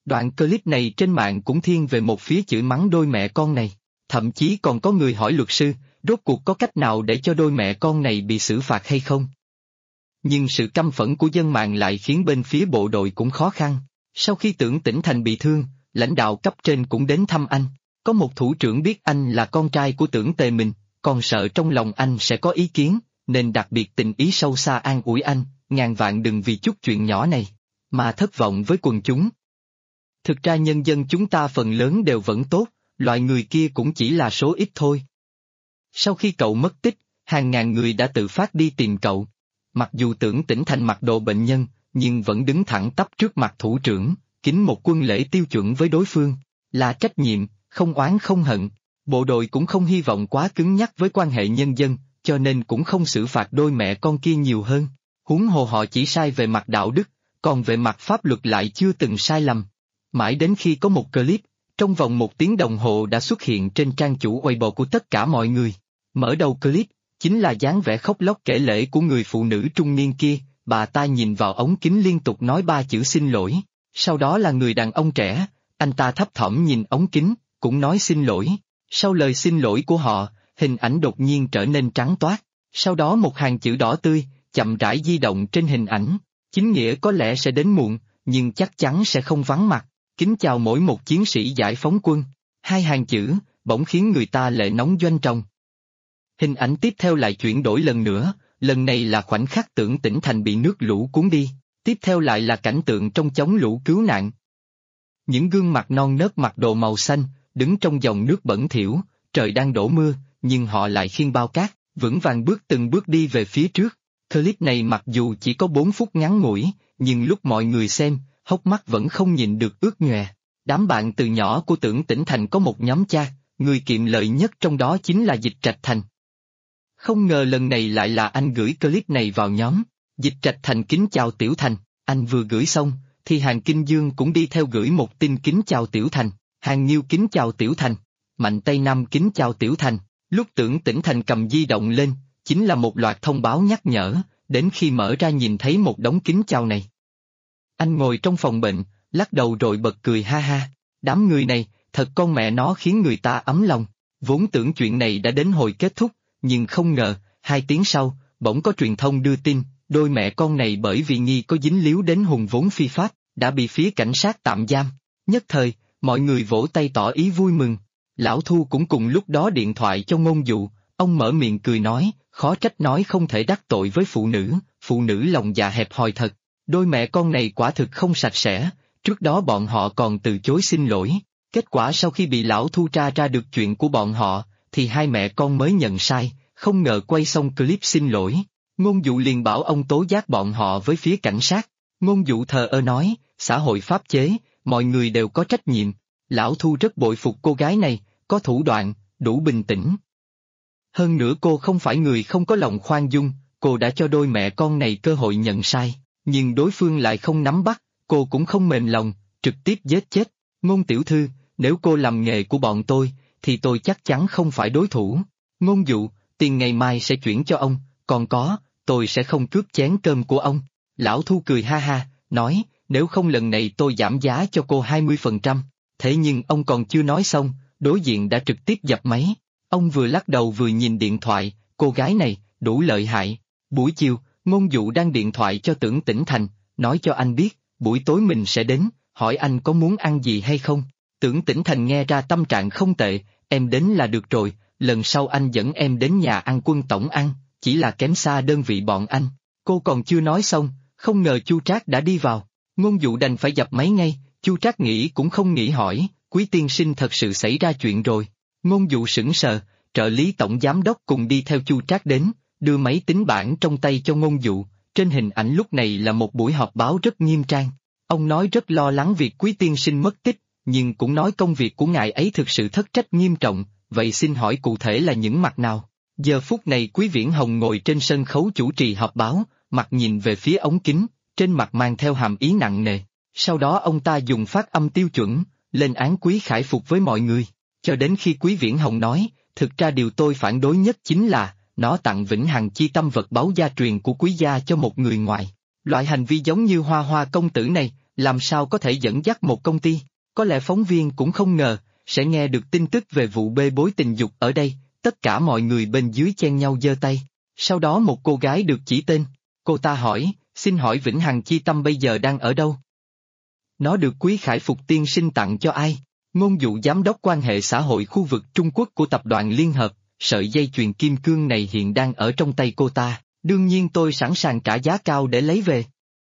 Đoạn clip này trên mạng cũng thiên về một phía chửi mắng đôi mẹ con này. Thậm chí còn có người hỏi luật sư, rốt cuộc có cách nào để cho đôi mẹ con này bị xử phạt hay không? Nhưng sự căm phẫn của dân mạng lại khiến bên phía bộ đội cũng khó khăn. Sau khi Tưởng Tĩnh Thành bị thương, lãnh đạo cấp trên cũng đến thăm anh. Có một thủ trưởng biết anh là con trai của Tưởng Tề mình, còn sợ trong lòng anh sẽ có ý kiến, nên đặc biệt tình ý sâu xa an ủi anh, ngàn vạn đừng vì chút chuyện nhỏ này mà thất vọng với quần chúng. Thực ra nhân dân chúng ta phần lớn đều vẫn tốt, loại người kia cũng chỉ là số ít thôi. Sau khi cậu mất tích, hàng ngàn người đã tự phát đi tìm cậu. Mặc dù Tưởng Tĩnh Thành mặc đồ bệnh nhân, nhưng vẫn đứng thẳng tắp trước mặt thủ trưởng, kính một quân lễ tiêu chuẩn với đối phương, là trách nhiệm, không oán không hận. Bộ đội cũng không hy vọng quá cứng nhắc với quan hệ nhân dân, cho nên cũng không xử phạt đôi mẹ con kia nhiều hơn. Huống hồ họ chỉ sai về mặt đạo đức, còn về mặt pháp luật lại chưa từng sai lầm. Mãi đến khi có một clip, trong vòng 1 tiếng đồng hồ đã xuất hiện trên trang chủ Weibo của tất cả mọi người. Mở đầu clip, chính là dáng vẻ khóc lóc kể lể của người phụ nữ trung niên kia, bà ta nhìn vào ống kính liên tục nói 3 chữ xin lỗi. Sau đó là người đàn ông trẻ, anh ta thấp thỏm nhìn ống kính, cũng nói xin lỗi. Sau lời xin lỗi của họ, hình ảnh đột nhiên trở nên trắng toát. Sau đó một hàng chữ đỏ tươi, chậm rãi di động trên hình ảnh. Chính nghĩa có lẽ sẽ đến muộn, nhưng chắc chắn sẽ không vắng mặt. Kính chào mỗi một chiến sĩ giải phóng quân. 2 hàng chữ, bỗng khiến người ta lệ nóng doanh trọng. Hình ảnh tiếp theo lại chuyển đổi lần nữa, lần này là khoảnh khắc Tưởng Tĩnh Thành bị nước lũ cuốn đi, tiếp theo lại là cảnh tượng trong chống lũ cứu nạn. Những gương mặt non nớt mặc đồ màu xanh, đứng trong dòng nước bẩn thỉu, trời đang đổ mưa, nhưng họ lại khiêng bao cát, vững vàng từng bước đi về phía trước. Clip này mặc dù chỉ có 4 phút ngắn ngủi, nhưng lúc mọi người xem, hốc mắt vẫn không nhịn được ướt nhòe. Đám bạn từ nhỏ của Tưởng Tĩnh Thành có một nhóm chat, người kiệm lợi nhất trong đó chính là Dịch Trạch Thành. Không ngờ lần này lại là anh gửi clip này vào nhóm. Dịch Trạch Thành kính chào Tiểu Thành, anh vừa gửi xong, thì Hàng Kinh Dương cũng đi theo gửi một tin kính chào Tiểu Thành, Hàng Nhiêu kính chào Tiểu Thành, Mạnh Tây Nam kính chào Tiểu Thành. Lúc Tưởng Tĩnh Thành cầm di động lên, chính là một loạt thông báo nhắc nhở, đến khi mở ra nhìn thấy một đống kính chào này. Anh ngồi trong phòng bệnh, lắc đầu rồi bật cười ha ha, đám người này, thật con mẹ nó khiến người ta ấm lòng. Vốn tưởng chuyện này đã đến hồi kết thúc, nhưng không ngờ, 2 tiếng sau, bỗng có truyền thông đưa tin, đôi mẹ con này bởi vì nghi có dính líu đến hùng vốn phi pháp, đã bị phía cảnh sát tạm giam. Nhất thời, mọi người vỗ tay tỏ ý vui mừng. Lão Thu cũng cùng lúc đó điện thoại cho Ngôn Dụ, ông mở miệng cười nói, khó trách nói không thể đắc tội với phụ nữ lòng dạ hẹp hòi thật. Đôi mẹ con này quả thực không sạch sẽ, trước đó bọn họ còn từ chối xin lỗi. Kết quả sau khi bị Lão Thu tra ra được chuyện của bọn họ, thì 2 mẹ con mới nhận sai, không ngờ quay xong clip xin lỗi. Ngôn Dụ liền bảo ông tố giác bọn họ với phía cảnh sát. Ngôn Dụ thờ ơ nói, xã hội pháp chế, mọi người đều có trách nhiệm. Lão Thu rất bội phục cô gái này, có thủ đoạn, đủ bình tĩnh. Hơn nữa cô không phải người không có lòng khoan dung, cô đã cho đôi mẹ con này cơ hội nhận sai, nhưng đối phương lại không nắm bắt, cô cũng không mềm lòng, trực tiếp giết chết. Ngôn tiểu thư, nếu cô làm nghề của bọn tôi, thì tôi chắc chắn không phải đối thủ. Ngôn Dụ, tiền ngày mai sẽ chuyển cho ông, còn có, tôi sẽ không cướp chén cơm của ông. Lão Thu cười ha ha, nói, nếu không lần này tôi giảm giá cho cô 20%. Thế nhưng ông còn chưa nói xong, đối diện đã trực tiếp dập máy. Ông vừa lắc đầu vừa nhìn điện thoại, cô gái này, đủ lợi hại. Buổi chiều, Ngôn Dụ đang điện thoại cho Tưởng Tĩnh Thành, nói cho anh biết, buổi tối mình sẽ đến, hỏi anh có muốn ăn gì hay không. Tưởng Tĩnh Thành nghe ra tâm trạng không tệ, em đến là được rồi, lần sau anh dẫn em đến nhà ăn Quân tổng ăn, chỉ là kém xa đơn vị bọn anh. Cô còn chưa nói xong, không ngờ Chu Trác đã đi vào. Ngôn Dụ đành phải dập máy ngay, Chu Trác nghĩ cũng không nghĩ hỏi, Quý tiên sinh thật sự xảy ra chuyện rồi. Ngôn Dụ sững sờ, trợ lý tổng giám đốc cùng đi theo Chu Trác đến, đưa máy tính bảng trong tay cho Ngôn Dụ. Trên hình ảnh lúc này là một buổi họp báo rất nghiêm trang. Ông nói rất lo lắng việc Quý tiên sinh mất tích, nhưng cũng nói công việc của ngài ấy thực sự thất trách nghiêm trọng, vậy xin hỏi cụ thể là những mặt nào? Giờ phút này Quý Viễn Hồng ngồi trên sân khấu chủ trì họp báo, mặt nhìn về phía ống kính, trên mặt mang theo hàm ý nặng nề. Sau đó ông ta dùng phát âm tiêu chuẩn, lên án Quý Khải Phục với mọi người, cho đến khi Quý Viễn Hồng nói, thực ra điều tôi phản đối nhất chính là, nó tặng vĩnh hằng chi tâm vật báu gia truyền của Quý gia cho một người ngoài. Loại hành vi giống như Hoa Hoa công tử này, làm sao có thể dẫn dắt một công ty, có lẽ phóng viên cũng không ngờ, sẽ nghe được tin tức về vụ bê bối tình dục ở đây, tất cả mọi người bên dưới chen nhau giơ tay, sau đó một cô gái được chỉ tên, cô ta hỏi, xin hỏi Vĩnh Hằng Chi Tâm bây giờ đang ở đâu? Nó được Quý Khải Phục tiên sinh tặng cho ai? Ngôn dụ giám đốc quan hệ xã hội khu vực Trung Quốc của tập đoàn Liên Hợp, sợi dây chuyền kim cương này hiện đang ở trong tay cô ta, đương nhiên tôi sẵn sàng trả giá cao để lấy về.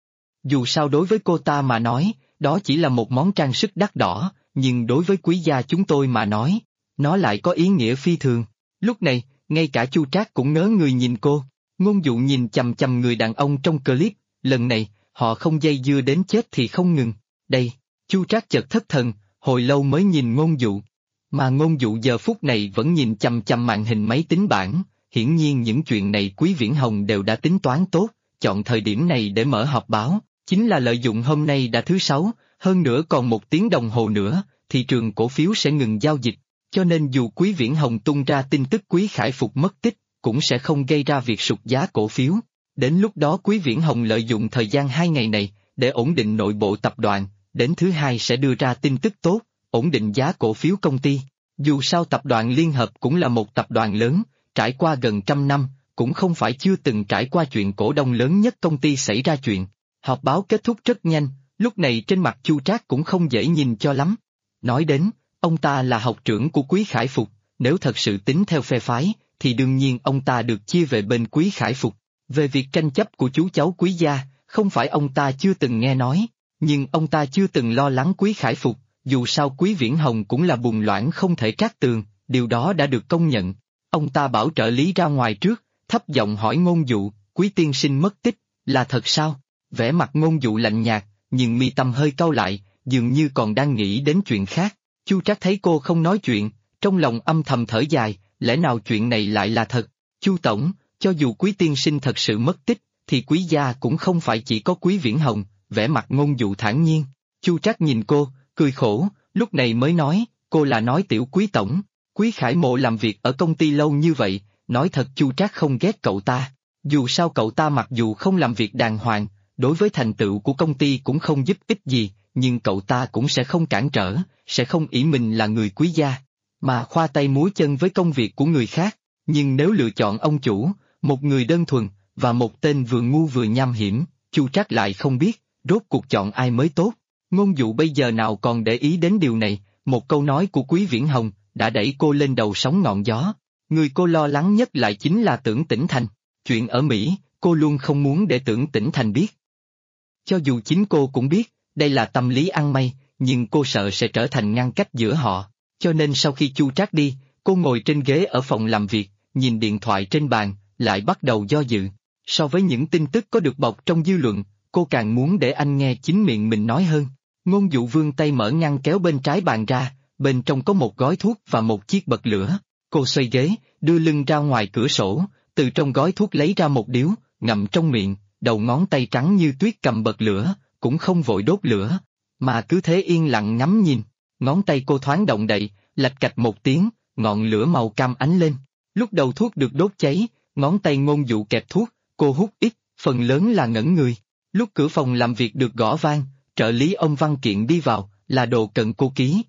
Dù sao đối với cô ta mà nói, đó chỉ là một món trang sức đắt đỏ, nhưng đối với quý gia chúng tôi mà nói, nó lại có ý nghĩa phi thường. Lúc này, ngay cả Chu Trác cũng ngớ người nhìn cô, ngôn dụ nhìn chằm chằm người đàn ông trong clip, lần này, họ không dây dưa đến chết thì không ngừng. Đây, Chu Trác chợt thất thần, hồi lâu mới nhìn ngôn dụ. Mà ngôn dụ giờ phút này vẫn nhìn chằm chằm màn hình máy tính bảng, hiển nhiên những chuyện này Quý Viễn Hồng đều đã tính toán tốt, chọn thời điểm này để mở họp báo, chính là lợi dụng hôm nay đã thứ Sáu, hơn nữa còn 1 tiếng đồng hồ nữa, thị trường cổ phiếu sẽ ngừng giao dịch, cho nên dù Quý Viễn Hồng tung ra tin tức Quý Khải Phục mất tích, cũng sẽ không gây ra việc sụt giá cổ phiếu. Đến lúc đó Quý Viễn Hồng lợi dụng thời gian 2 ngày này, để ổn định nội bộ tập đoàn, đến thứ Hai sẽ đưa ra tin tức tốt, ổn định giá cổ phiếu công ty. Dù sao tập đoàn Liên Hợp cũng là một tập đoàn lớn, trải qua gần 100 năm, cũng không phải chưa từng trải qua chuyện cổ đông lớn nhất công ty xảy ra chuyện. Họp báo kết thúc rất nhanh, lúc này trên mặt Chu Trác cũng không dễ nhìn cho lắm. Nói đến, ông ta là học trưởng của Quý Khải Phục, nếu thật sự tính theo phe phái, thì đương nhiên ông ta được chia về bên Quý Khải Phục. Về việc tranh chấp của chú cháu Quý gia, không phải ông ta chưa từng nghe nói, nhưng ông ta chưa từng lo lắng Quý Khải Phục, dù sao Quý Viễn Hồng cũng là bùn loãng không thể trát tường, điều đó đã được công nhận. Ông ta bảo trợ lý ra ngoài trước, thấp giọng hỏi ngôn dụ, Quý tiên sinh mất tích, là thật sao? Vẻ mặt ngôn dụ lạnh nhạt, nhưng mi tâm hơi cau lại, dường như còn đang nghĩ đến chuyện khác. Chu Trác thấy cô không nói chuyện, trong lòng âm thầm thở dài, lẽ nào chuyện này lại là thật? Chu tổng, cho dù Quý tiên sinh thật sự mất tích, thì Quý gia cũng không phải chỉ có Quý Viễn Hồng, vẻ mặt ngôn dụ thản nhiên. Chu Trác nhìn cô, cười khổ, lúc này mới nói, cô là nói tiểu Quý tổng. Quý Khải Mộ làm việc ở công ty lâu như vậy, nói thật Chu Trác không ghét cậu ta. Dù sao cậu ta mặc dù không làm việc đàng hoàng, đối với thành tựu của công ty cũng không giúp ích gì, nhưng cậu ta cũng sẽ không cản trở, sẽ không ỷ mình là người Quý gia, mà khoa tay múa chân với công việc của người khác. Nhưng nếu lựa chọn ông chủ, một người đơn thuần, và một tên vừa ngu vừa nham hiểm, Chu Trác lại không biết, rốt cuộc chọn ai mới tốt. Ngôn dụ bây giờ nào còn để ý đến điều này, một câu nói của Quý Viễn Hồng đã đẩy cô lên đầu sóng ngọn gió. Người cô lo lắng nhất lại chính là Tưởng Tĩnh Thành. Chuyện ở Mỹ, cô luôn không muốn để Tưởng Tĩnh Thành biết. Cho dù chính cô cũng biết, đây là tâm lý ăn may, nhưng cô sợ sẽ trở thành ngăn cách giữa họ. Cho nên sau khi Chu Trác đi, cô ngồi trên ghế ở phòng làm việc, nhìn điện thoại trên bàn, lại bắt đầu do dự. So với những tin tức có được bọc trong dư luận, cô càng muốn để anh nghe chính miệng mình nói hơn. Ngôn dụ vươn tay mở ngăn kéo bên trái bàn ra, bên trong có một gói thuốc và một chiếc bật lửa. Cô xoay ghế, đưa lưng ra ngoài cửa sổ, từ trong gói thuốc lấy ra một điếu, ngậm trong miệng, đầu ngón tay trắng như tuyết cầm bật lửa, cũng không vội đốt lửa, mà cứ thế yên lặng ngắm nhìn. Ngón tay cô thoáng động đậy, lạch cạch một tiếng, ngọn lửa màu cam ánh lên. Lúc đầu thuốc được đốt cháy, ngón tay ngôn dụ kẹp thuốc, cô hút ít, phần lớn là ngẩn người. Lúc cửa phòng làm việc được gõ vang, trợ lý ông Văn Kiện đi vào, là đồ cận cô ký.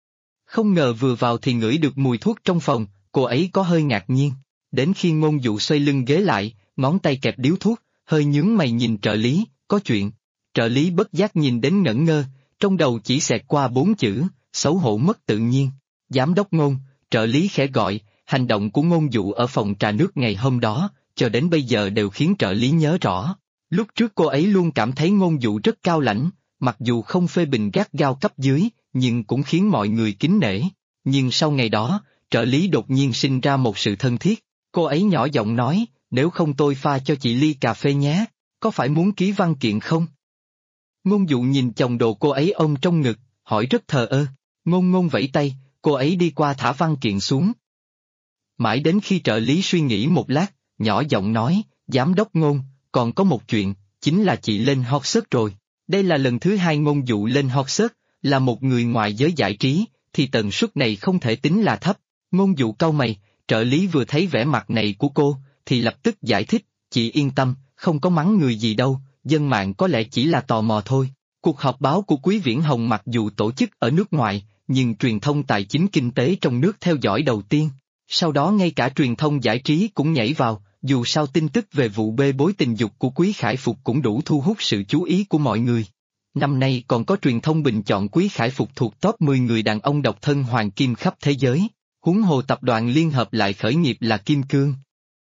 Không ngờ vừa vào thì ngửi được mùi thuốc trong phòng, cô ấy có hơi ngạc nhiên. Đến khi ngôn dụ xoay lưng ghế lại, ngón tay kẹp điếu thuốc, hơi nhướng mày nhìn trợ lý, có chuyện. Trợ lý bất giác nhìn đến ngẩn ngơ, trong đầu chỉ xẹt qua 4 chữ, xấu hổ mất tự nhiên. Giám đốc Ngôn, trợ lý khẽ gọi, hành động của ngôn dụ ở phòng trà nước ngày hôm đó, cho đến bây giờ đều khiến trợ lý nhớ rõ. Lúc trước cô ấy luôn cảm thấy ngôn dụ rất cao lãnh, mặc dù không phê bình gắt gao cấp dưới, nhưng cũng khiến mọi người kính nể. Nhưng sau ngày đó, trợ lý đột nhiên sinh ra một sự thân thiết. Cô ấy nhỏ giọng nói, nếu không tôi pha cho chị ly cà phê nhé, có phải muốn ký văn kiện không? Ngôn dụ nhìn chồng đồ cô ấy ôm trong ngực, hỏi rất thờ ơ. Ngôn vẫy tay, cô ấy đi qua thả văn kiện xuống. Mãi đến khi trợ lý suy nghĩ một lát, nhỏ giọng nói, giám đốc Ngôn, còn có một chuyện, chính là chị lên hot search rồi. Đây là lần thứ 2 ngôn dụ lên hot search, là một người ngoài giới giải trí, thì tần suất này không thể tính là thấp. Ngôn dụ cau mày, trợ lý vừa thấy vẻ mặt này của cô, thì lập tức giải thích, chị yên tâm, không có mắng người gì đâu, dân mạng có lẽ chỉ là tò mò thôi. Cuộc họp báo của Quý Viễn Hồng mặc dù tổ chức ở nước ngoài, nhưng truyền thông tài chính kinh tế trong nước theo dõi đầu tiên. Sau đó ngay cả truyền thông giải trí cũng nhảy vào, dù sao tin tức về vụ bê bối tình dục của Quý Khải Phục cũng đủ thu hút sự chú ý của mọi người. Năm nay còn có truyền thông bình chọn Quý Khải Phục thuộc top 10 người đàn ông độc thân hoàng kim khắp thế giới, huống hồ tập đoàn liên hợp lại khởi nghiệp là Kim Cương.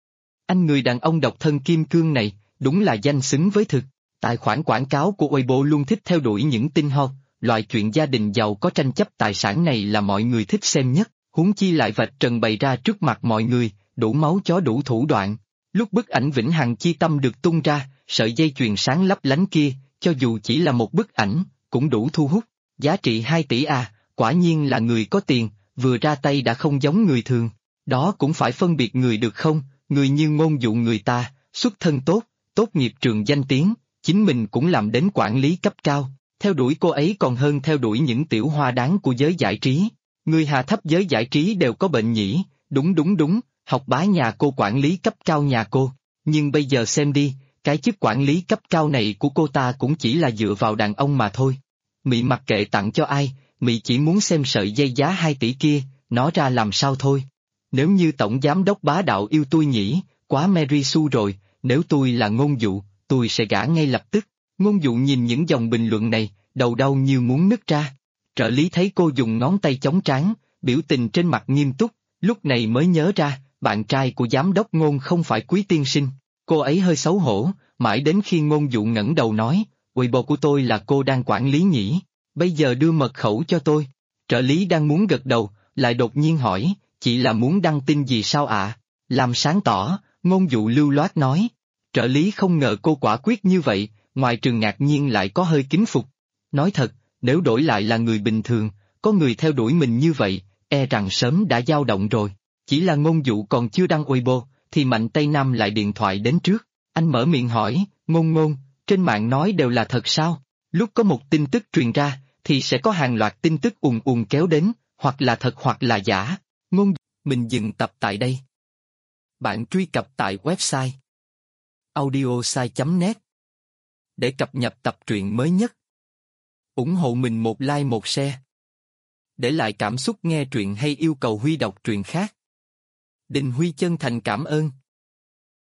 Anh người đàn ông độc thân Kim Cương này, đúng là danh xứng với thực. Tài khoản quảng cáo của Weibo luôn thích theo đuổi những tin hot, loại chuyện gia đình giàu có tranh chấp tài sản này là mọi người thích xem nhất, huống chi lại vạch trần bày ra trước mặt mọi người, đủ máu chó đủ thủ đoạn. Lúc bức ảnh Vĩnh Hằng Chi Tâm được tung ra, sợi dây chuyền sáng lấp lánh kia, cho dù chỉ là một bức ảnh, cũng đủ thu hút. Giá trị 2 tỷ à, quả nhiên là người có tiền, vừa ra tay đã không giống người thường. Đó cũng phải phân biệt người được không, người như Ngôn Dụ người ta, xuất thân tốt, tốt nghiệp trường danh tiếng, chính mình cũng làm đến quản lý cấp cao, theo đuổi cô ấy còn hơn theo đuổi những tiểu hoa đáng của giới giải trí. Người hạ thấp giới giải trí đều có bệnh nhỉ, đúng, học bá nhà cô quản lý cấp cao nhà cô, nhưng bây giờ xem đi, cái chức quản lý cấp cao này của cô ta cũng chỉ là dựa vào đàn ông mà thôi. Mị mặc kệ tặng cho ai, Mị chỉ muốn xem sợi dây giá 2 tỷ kia, nó ra làm sao thôi. Nếu như tổng giám đốc bá đạo yêu tôi nhỉ, quá Mary Sue rồi, nếu tôi là Ngôn Dụ, tôi sẽ gả ngay lập tức. Ngôn Dụ nhìn những dòng bình luận này, đầu đau như muốn nứt ra. Trợ lý thấy cô dùng ngón tay chống trán, biểu tình trên mặt nghiêm túc, lúc này mới nhớ ra, bạn trai của giám đốc Ngôn không phải Quý tiên sinh. Cô ấy hơi xấu hổ, mãi đến khi Ngôn Dụ ngẩng đầu nói, Weibo của tôi là cô đang quản lý nhỉ, bây giờ đưa mật khẩu cho tôi. Trợ lý đang muốn gật đầu, lại đột nhiên hỏi, chị là muốn đăng tin gì sao ạ? Làm sáng tỏ, Ngôn Dụ lưu loát nói. Trợ lý không ngờ cô quả quyết như vậy, ngoài trừ ngạc nhiên lại có hơi kính phục. Nói thật, nếu đổi lại là người bình thường, có người theo đuổi mình như vậy, e rằng sớm đã dao động rồi. Chỉ là Ngôn Dụ còn chưa đăng Weibo, thì Mạnh Tây Nam lại điện thoại đến trước. Anh mở miệng hỏi, Ngôn, trên mạng nói đều là thật sao? Lúc có một tin tức truyền ra, thì sẽ có hàng loạt tin tức ùn ùn kéo đến, hoặc là thật hoặc là giả. Mình dừng tập tại đây. Bạn truy cập tại website audiosai.net để cập nhật tập truyện mới nhất. Ủng hộ mình một like một share. Để lại cảm xúc nghe truyện hay yêu cầu Huy đọc truyện khác. Đình Huy chân thành cảm ơn.